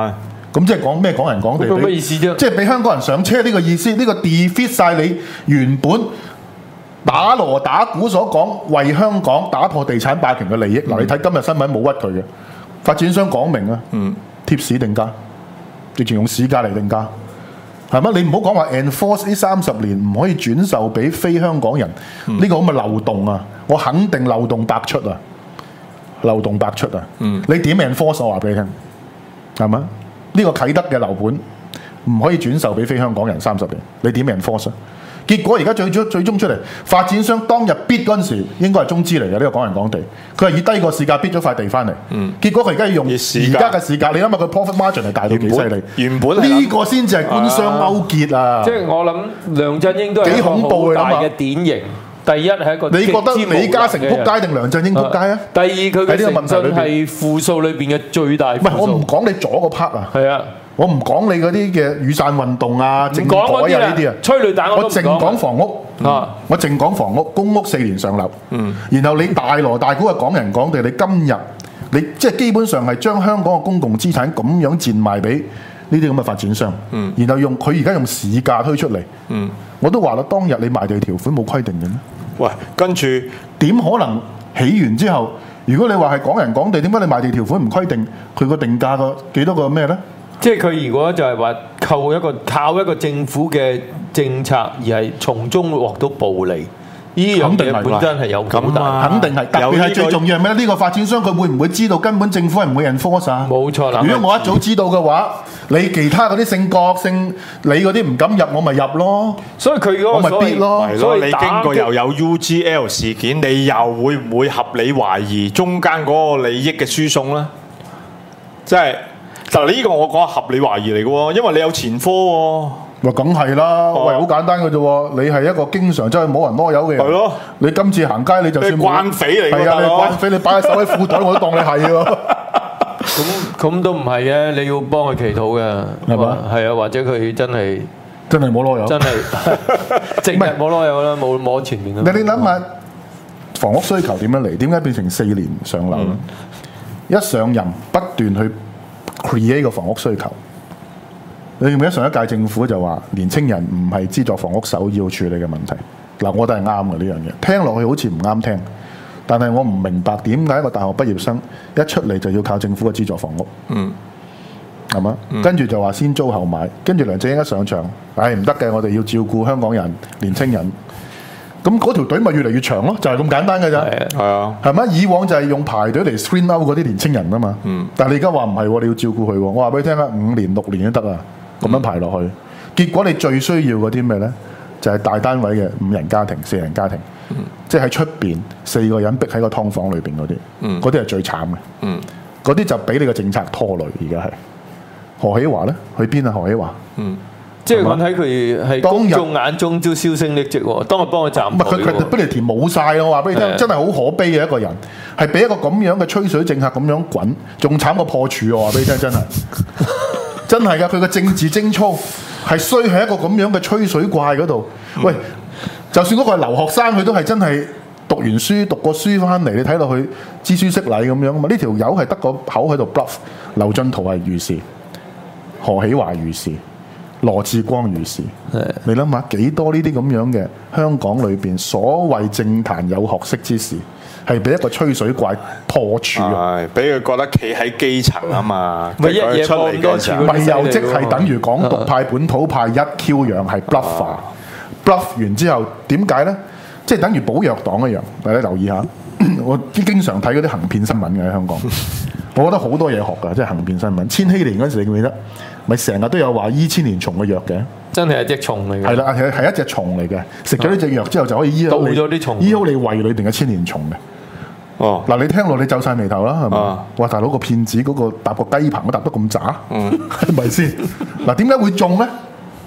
咁即係講咩港人港地？ 咁咩意思啫？ 即係俾香港人上車呢個意思，呢、呢個 defeat 晒你原本打鑼打鼓所講為香港打破地產霸權嘅利益。嗱、嗯，你睇今日新聞冇屈佢嘅，發展商講明啊，嗯，貼市定價，直情用市價嚟定價。係咪？你唔好講話 enforce 呢三十年唔可以轉售俾非香港人，呢、嗯、個咁嘅漏洞啊！我肯定漏洞百出啊！漏洞百出啊！嗯、你點 enforce 我話俾你聽，係咪？呢、呢個啟德嘅樓盤唔可以轉售俾非香港人三十年，你點 enforce 啊？結果而家最終最終出嚟，發展商當日 bid 嗰陣時應該係中資嚟嘅呢個港人港地，佢係以低個市價 bid 咗塊地翻嚟。嗯、結果佢而家要用而家嘅市價，你諗下佢 profit margin 係大到幾犀利？原本呢個先至係官商勾結啊！ 即係我諗梁振英都係一個好大嘅典型。第一係一個， 你覺得李嘉誠撲街定梁振英撲街啊？ 第二佢嘅誠信係負數裏邊嘅最大負數。唔係，我唔講你左個 part 啊。 係啊。我唔講你嗰啲嘅雨傘運動啊、政改啊呢啲啊，催淚彈我都唔講。我淨講房屋，啊、我淨講房屋，公屋四年上樓，嗯、然後你大鑼大鼓嘅港人港地，你今日你即係基本上係將香港嘅公共資產咁樣賤賣俾呢啲咁嘅發展商，嗯、然後用佢而家用市價推出嚟，嗯、我都話啦，當日你賣地條款冇規定嘅咩？ 喂，跟住點可能起完之後，如果你話係港人港地，點解你賣地條款唔規定佢個定價個幾多個咩咧？ 即係佢如果就係話靠一個靠一個政府嘅政策，而係從中獲到暴利，呢樣嘢本身係有咁大， 肯定係。特別係最重要係咩？呢個發展商佢會唔會知道根本政府係唔會 enforce 啊？ 冇錯啦。 如果我一早知道嘅話，你其他嗰啲姓郭姓你嗰啲唔敢入，我咪入咯。 所以佢嗰個所謂， 所以你經過又有 U G L 事件，你又會唔會合理懷疑中間嗰個利益嘅輸送咧？即係。但係呢個我講合理懷疑嚟嘅喎，因為你有前科喎。 喂，梗係啦，喂，好簡單嘅啫喎，你係一個經常真係冇人攞油嘅人。係咯，你今次行街你就算慣匪嚟㗎， 係啊，你慣匪，你擺喺手喺褲袋我都當你係喎。 咁咁都唔係嘅，你要幫佢祈禱嘅，係嘛？係啊，或者佢真係真係冇攞油， 真係正日冇攞油啦，冇摸前面啦。 你你諗下房屋需求點樣嚟？點解變成四年上樓咧？一上任不斷去create 個房屋需求，你記唔記得上一屆政府就話年青人唔係資助房屋首要處理嘅問題？嗱，我覺得係啱嘅呢樣嘢，聽落去好似唔啱聽，但係我唔明白點解一個大學畢業生一出嚟就要靠政府嘅資助房屋？嗯，係嘛？嗯、跟住就話先租後買，跟住梁振英一上場，唉唔得嘅，我哋要照顧香港人年青人。咁嗰條隊咪越嚟越長咯，就係、是、咁簡單嘅咋。係啊，係咪？以往就係用排隊嚟 screen out 嗰啲年青人啊嘛。嗯。但係你而家話唔係喎，你要照顧佢喎。我話俾你聽啊，五年六年都得啊，咁樣排落去。嗯、結果你最需要嗰啲咩咧？就係、是、大單位嘅五人家庭、四人家庭。嗯、即係喺出邊四個人逼喺個劏房裏邊嗰啲。嗯。嗰啲係最慘嘅。嗯。嗰啲就俾你個政策拖累，而家係。何喜華咧？去邊啊？何喜華？嗯。 即係我睇佢係公眾眼中都銷聲匿跡喎，當我幫佢站台喎。唔係佢 credibility 冇晒，我話俾你聽，真係好可悲嘅一個人，係俾一個咁樣嘅吹水政客咁樣滾，仲慘過破處。我話俾你聽，真係真係㗎，佢嘅政治貞操係衰喺一個咁樣嘅吹水怪嗰度。嗯、喂，就算嗰個係留學生，佢都係真係讀完書讀過書翻嚟，你睇落去知書識禮咁樣嘛？呢條友係得個口喺度 bluff， 劉進圖係如是，何喜華如是。羅致光如是，的你諗下幾多呢啲咁樣嘅香港裏邊所謂政壇有學識之士，係俾一個吹水怪破處， 係俾佢覺得企喺基層啊嘛， 咪一嘢放咁多錢， 咪又即係等於港獨派、本土派一 Q 樣係 bluff，bluff 完之後點解咧？即係等於保藥黨一樣，大家留意下，我經常睇嗰啲行騙新聞嘅喺香港，我覺得好多嘢學㗎，即係行騙新聞。千禧年嗰陣時，你記唔記得？咪成日都有話醫千年蟲嘅藥嘅， 真係一隻蟲嚟嘅。 係啦，係係一隻蟲嚟嘅，食咗呢隻藥之後就可以醫好你，醫好你胃裏邊嘅千年蟲嘅。哦，嗱你聽落你皺晒眉頭啦，係咪？哇、哦，大佬個騙子嗰個搭個雞棚都搭得咁渣，嗯，係咪先？嗱，點解會中咧？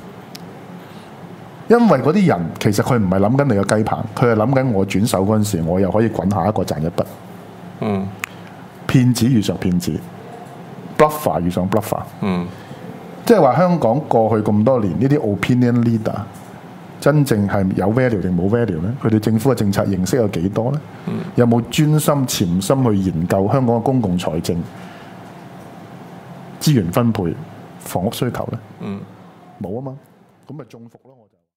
因為嗰啲人其實佢唔係諗緊你個雞棚，佢係諗緊我轉手嗰陣時，我又可以滾下一個賺一筆。嗯，騙子遇上騙子 ，bluffer 遇上 bluffer。嗯。即係話香港過去咁多年呢啲 opinion leader 真正係有 value 定冇 value 咧？佢哋政府嘅政策認識有幾多咧？嗯、有冇專心潛心去研究香港嘅公共財政資源分配房屋需求咧？ 嗯， 冇啊嘛，咁咪中伏咯，我就。